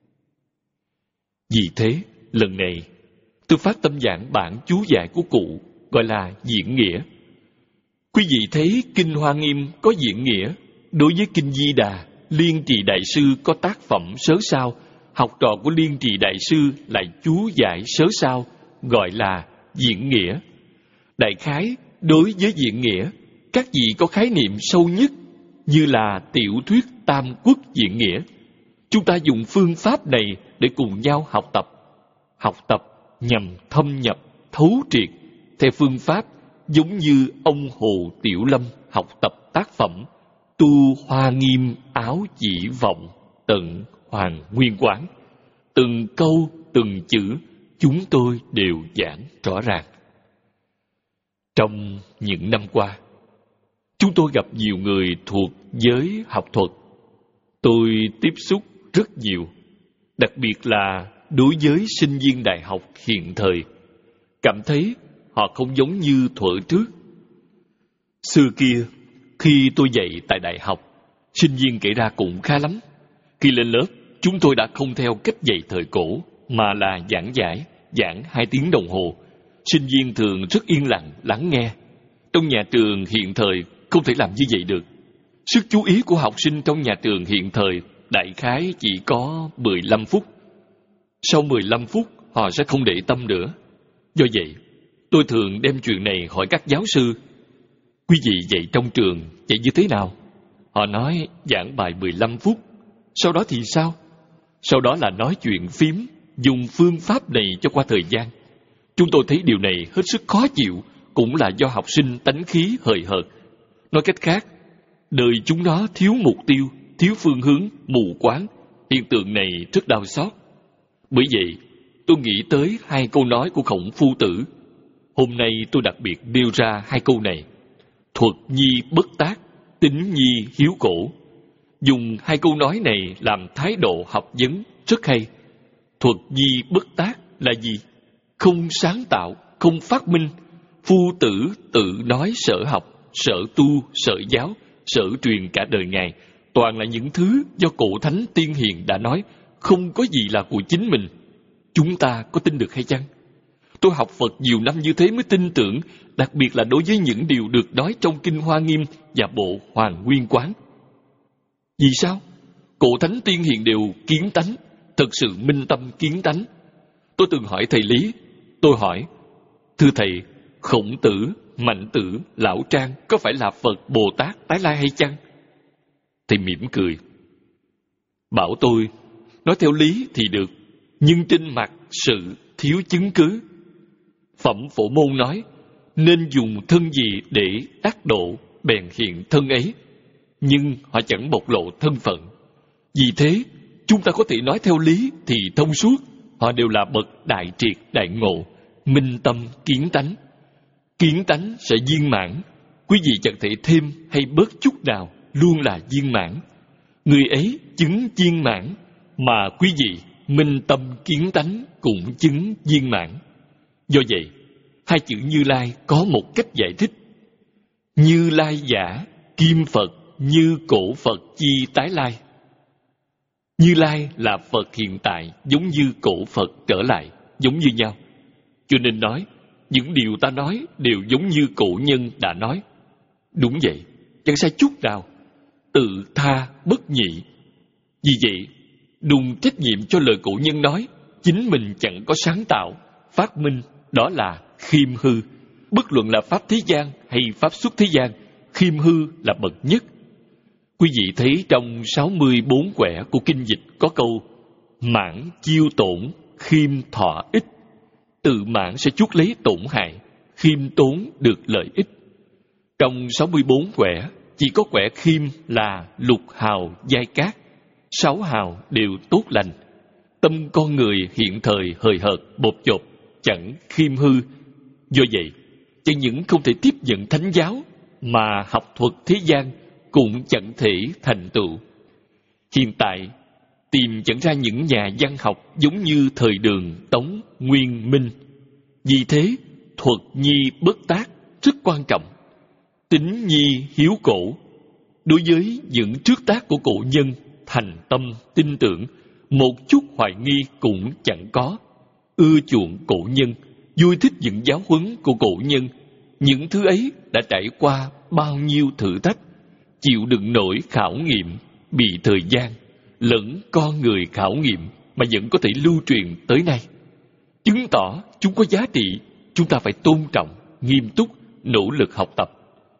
Vì thế, lần này, tôi phát tâm giảng bản chú giải của cụ, gọi là diễn nghĩa. Quý vị thấy kinh Hoa Nghiêm có diễn nghĩa, đối với kinh Di Đà, Liên Trì Đại Sư có tác phẩm sớ sao, học trò của Liên Trì Đại Sư lại chú giải sớ sao, gọi là diễn nghĩa. Đại khái, đối với diễn nghĩa, các vị có khái niệm sâu nhất, như là tiểu thuyết Tam Quốc diễn nghĩa. Chúng ta dùng phương pháp này để cùng nhau học tập. Học tập nhằm thâm nhập, thấu triệt, theo phương pháp giống như ông Hồ Tiểu Lâm học tập tác phẩm Tu Hoa Nghiêm Áo Chỉ Vọng Tận Hoàng Nguyên Quán. Từng câu, từng chữ chúng tôi đều giảng rõ ràng. Trong những năm qua, chúng tôi gặp nhiều người thuộc giới học thuật. Tôi tiếp xúc rất nhiều, đặc biệt là đối với sinh viên đại học hiện thời, cảm thấy họ không giống như thuở trước. Xưa kia, khi tôi dạy tại đại học, sinh viên kể ra cũng khá lắm. Khi lên lớp, chúng tôi đã không theo cách dạy thời cổ, mà là giảng giải, giảng hai tiếng đồng hồ. Sinh viên thường rất yên lặng, lắng nghe. Trong nhà trường hiện thời không thể làm như vậy được. Sức chú ý của học sinh trong nhà trường hiện thời đại khái chỉ có mười lăm phút. Sau mười lăm phút, họ sẽ không để tâm nữa. Do vậy, tôi thường đem chuyện này hỏi các giáo sư. Quý vị dạy trong trường dạy như thế nào? Họ nói giảng bài mười lăm phút. Sau đó thì sao? Sau đó là nói chuyện phím, dùng phương pháp này cho qua thời gian. Chúng tôi thấy điều này hết sức khó chịu, cũng là do học sinh tánh khí hời hợt. Nói cách khác, đời chúng nó thiếu mục tiêu, thiếu phương hướng, mù quáng. Hiện tượng này rất đau xót. Bởi vậy, tôi nghĩ tới hai câu nói của Khổng Phu Tử. Hôm nay tôi đặc biệt nêu ra hai câu này. Thuật nhi bất tác, tính nhi hiếu cổ. Dùng hai câu nói này làm thái độ học vấn rất hay. Thuật nhi bất tác là gì? Không sáng tạo, không phát minh. Phu Tử tự nói sở học, sở tu, sở giáo, sở truyền cả đời Ngài. Toàn là những thứ do cổ thánh tiên hiền đã nói, không có gì là của chính mình. Chúng ta có tin được hay chăng? Tôi học Phật nhiều năm như thế mới tin tưởng, đặc biệt là đối với những điều được nói trong Kinh Hoa Nghiêm và bộ Hoàng Nguyên Quán. Vì sao? Cổ thánh tiên hiền đều kiến tánh, thật sự minh tâm kiến tánh. Tôi từng hỏi thầy Lý, tôi hỏi, thưa thầy, Khổng Tử, Mạnh Tử, Lão Trang có phải là Phật, Bồ Tát, Tái Lai hay chăng? Thầy mỉm cười, bảo tôi, nói theo lý thì được, nhưng trên mặt sự thiếu chứng cứ. Phẩm Phổ Môn nói, nên dùng thân gì để đắc độ, bèn hiện thân ấy, nhưng họ chẳng bộc lộ thân phận. Vì thế, chúng ta có thể nói theo lý thì thông suốt, họ đều là bậc đại triệt đại ngộ, minh tâm kiến tánh. Kiến tánh sẽ viên mãn, quý vị chẳng thể thêm hay bớt chút nào, luôn là viên mãn. Người ấy chứng viên mãn, mà quý vị minh tâm kiến tánh cũng chứng viên mãn. Do vậy, hai chữ Như Lai có một cách giải thích. Như Lai giả, kim Phật, như cổ Phật chi tái lai. Như Lai là Phật hiện tại, giống như cổ Phật trở lại, giống như nhau. Cho nên nói, những điều ta nói đều giống như cổ nhân đã nói. Đúng vậy, chẳng sai chút nào. Tự tha bất nhị. Vì vậy, đùng trách nhiệm cho lời cổ nhân nói, chính mình chẳng có sáng tạo, phát minh, đó là khiêm hư. Bất luận là pháp thế gian hay pháp xuất thế gian, khiêm hư là bậc nhất. Quý vị thấy trong sáu mươi bốn quẻ của kinh dịch có câu mãn chiêu tổn, khiêm thọ ích. Tự mãn sẽ chuốc lấy tổn hại, khiêm tốn được lợi ích. Trong sáu mươi bốn quẻ, chỉ có quẻ khiêm là lục hào giai cát, sáu hào đều tốt lành. Tâm con người hiện thời hời hợt, bột chộp, chẳng khiêm hư. Do vậy, chẳng những không thể tiếp nhận thánh giáo, mà học thuật thế gian cũng chẳng thể thành tựu. Hiện tại, tìm chẳng ra những nhà văn học giống như thời Đường, Tống, Nguyên, Minh. Vì thế, thuật nhi bất tác rất quan trọng. Tính nhi hiếu cổ. Đối với những trước tác của cổ nhân, thành tâm, tin tưởng, một chút hoài nghi cũng chẳng có. Ưa chuộng cổ nhân, vui thích những giáo huấn của cổ nhân. Những thứ ấy đã trải qua bao nhiêu thử thách, chịu đựng nổi khảo nghiệm, bị thời gian lẫn con người khảo nghiệm mà vẫn có thể lưu truyền tới nay, chứng tỏ chúng có giá trị. Chúng ta phải tôn trọng, nghiêm túc, nỗ lực học tập.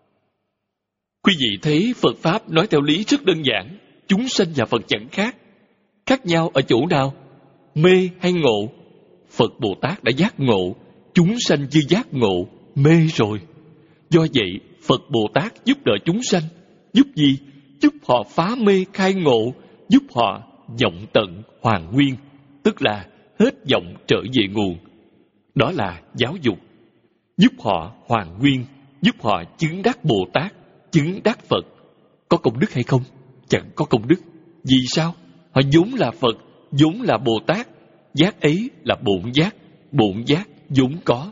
Quý vị thấy Phật Pháp nói theo lý rất đơn giản. Chúng sanh và Phật chẳng khác. Khác nhau ở chỗ nào? Mê hay ngộ? Phật Bồ Tát đã giác ngộ, chúng sanh chưa giác ngộ, mê rồi. Do vậy, Phật Bồ Tát giúp đỡ chúng sanh. Giúp gì? Giúp họ phá mê khai ngộ, giúp họ vọng tận hoàn nguyên, tức là hết vọng trở về nguồn. Đó là giáo dục. Giúp họ hoàn nguyên, giúp họ chứng đắc Bồ Tát, chứng đắc Phật. Có công đức hay không? Chẳng có công đức. Vì sao? Họ vốn là Phật, vốn là Bồ Tát. Giác ấy là bổn giác, bổn giác vốn có.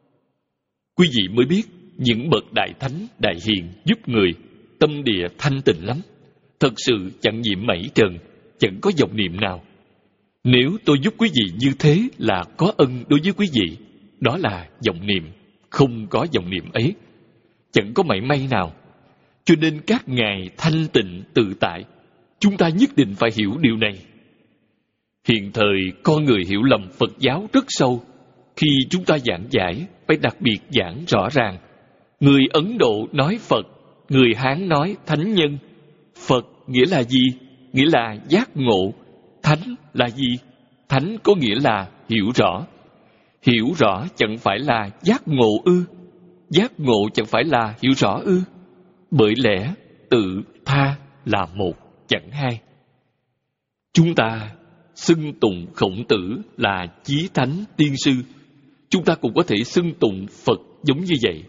Quý vị mới biết những bậc đại thánh, đại hiền giúp người, tâm địa thanh tịnh lắm. Thật sự chẳng nhiễm mảy trần, chẳng có vọng niệm nào. Nếu tôi giúp quý vị như thế là có ân đối với quý vị, đó là vọng niệm. Không có vọng niệm ấy, chẳng có mảy may nào. Cho nên các ngài thanh tịnh tự tại, chúng ta nhất định phải hiểu điều này. Hiện thời con người hiểu lầm Phật giáo rất sâu. Khi chúng ta giảng giải, phải đặc biệt giảng rõ ràng. Người Ấn Độ nói Phật, người Hán nói thánh nhân. Phật nghĩa là gì? Nghĩa là giác ngộ. Thánh là gì? Thánh có nghĩa là hiểu rõ. Hiểu rõ chẳng phải là giác ngộ ư? Giác ngộ chẳng phải là hiểu rõ ư? Bởi lẽ tự tha là một, chẳng hai. Chúng ta xưng tụng Khổng Tử là chí thánh tiên sư. Chúng ta cũng có thể xưng tụng Phật giống như vậy.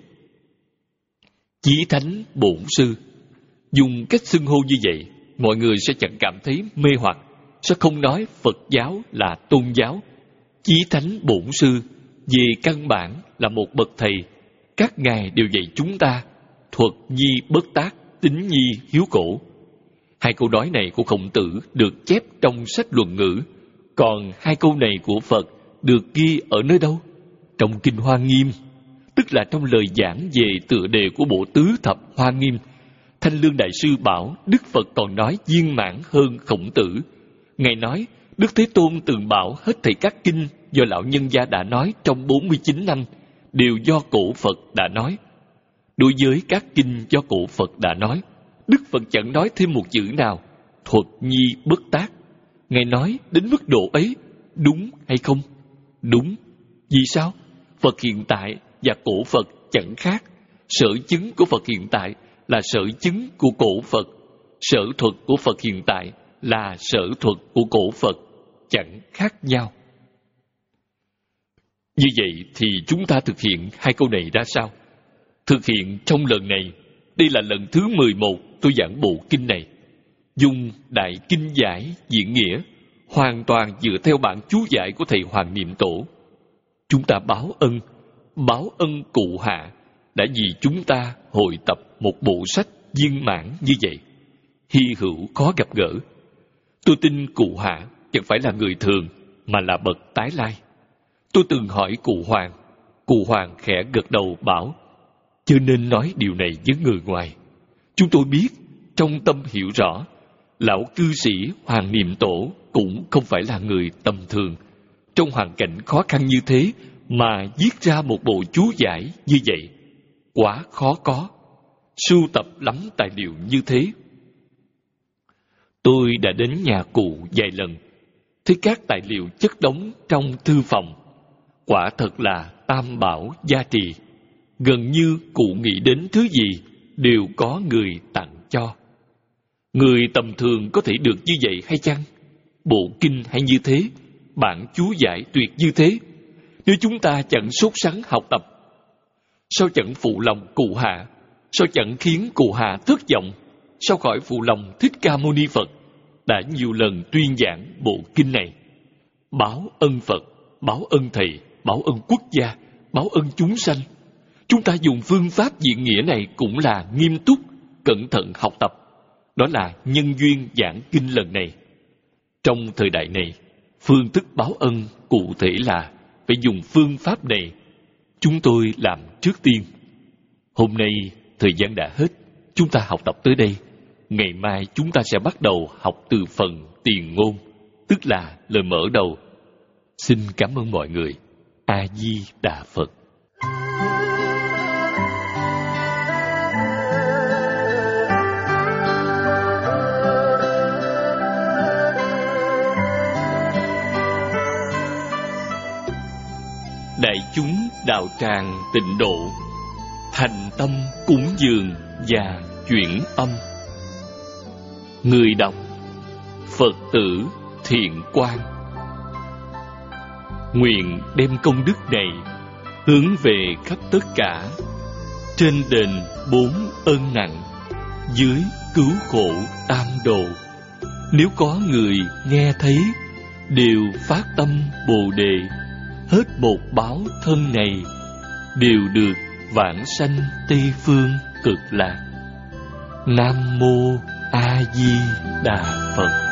Chí thánh bổn sư. Dùng cách xưng hô như vậy, mọi người sẽ chẳng cảm thấy mê hoặc, sẽ không nói Phật giáo là tôn giáo. Chí thánh bổn sư về căn bản là một bậc thầy. Các ngài đều dạy chúng ta thuật nhi bất tác, tính nhi hiếu cổ. Hai câu nói này của Khổng Tử được chép trong sách Luận Ngữ. Còn hai câu này của Phật được ghi ở nơi đâu? Trong Kinh Hoa Nghiêm, tức là trong lời giảng về tựa đề của bộ Tứ Thập Hoa Nghiêm. Thanh Lương Đại Sư bảo Đức Phật còn nói viên mãn hơn Khổng Tử. Ngài nói Đức Thế Tôn từng bảo hết thảy các kinh do lão nhân gia đã nói trong bốn mươi chín năm đều do cổ Phật đã nói. Đối với các kinh do cổ Phật đã nói, Đức Phật chẳng nói thêm một chữ nào. Thuật nhi bất tác. Ngài nói đến mức độ ấy, đúng hay không? Đúng. Vì sao? Phật hiện tại và cổ Phật chẳng khác. Sở chứng của Phật hiện tại là sở chứng của cổ Phật. Sở thuật của Phật hiện tại là sở thuật của cổ Phật, chẳng khác nhau. Như vậy thì chúng ta thực hiện hai câu này ra sao? Thực hiện trong lần này, đây là lần thứ mười một tôi giảng bộ kinh này. Dùng Đại Kinh Giải diễn nghĩa, hoàn toàn dựa theo bản chú giải của Thầy Hoàng Niệm Tổ. Chúng ta báo ân, báo ân cụ hạ, đã vì chúng ta hội tập một bộ sách viên mãn như vậy. Hy hữu khó gặp gỡ. Tôi tin cụ hạ chẳng phải là người thường, mà là bậc tái lai. Tôi từng hỏi cụ Hoàng, cụ Hoàng khẽ gật đầu bảo, chưa nên nói điều này với người ngoài. Chúng tôi biết, trong tâm hiểu rõ, Lão cư sĩ Hoàng Niệm Tổ cũng không phải là người tầm thường. Trong hoàn cảnh khó khăn như thế mà viết ra một bộ chú giải như vậy, quá khó có. Sưu tập lắm tài liệu như thế. Tôi đã đến nhà cụ vài lần, thấy các tài liệu chất đống trong thư phòng. Quả thật là tam bảo gia trì. Gần như cụ nghĩ đến thứ gì đều có người tặng cho. Người tầm thường có thể được như vậy hay chăng? Bộ kinh hay như thế, bản chú giải tuyệt như thế, nếu chúng ta chẳng sốt sắng học tập, sao chẳng phụ lòng cụ hạ? Sao chẳng khiến cụ hạ thất vọng? Sao khỏi phụ lòng Thích Ca Mâu Ni Phật đã nhiều lần tuyên giảng bộ kinh này? Báo ân Phật, báo ân Thầy, báo ân quốc gia, báo ân chúng sanh. Chúng ta dùng phương pháp diễn nghĩa này cũng là nghiêm túc, cẩn thận học tập. Đó là nhân duyên giảng kinh lần này. Trong thời đại này, phương thức báo ân cụ thể là phải dùng phương pháp này. Chúng tôi làm trước tiên. Hôm nay thời gian đã hết, chúng ta học tập tới đây. Ngày mai chúng ta sẽ bắt đầu học từ phần tiền ngôn, tức là lời mở đầu. Xin cảm ơn mọi người. A Di Đà Phật. Đại chúng đạo tràng Tịnh Độ, thành tâm cúng dường và chuyển âm. Người đọc Phật tử Thiện Quang. Nguyện đem công đức này hướng về khắp tất cả, trên đền bốn ân nặng, dưới cứu khổ tam độ. Nếu có người nghe thấy, đều phát tâm Bồ Đề, hết một báo thân này, đều được vãng sanh Tây Phương Cực Lạc. Nam Mô A Di Đà Phật.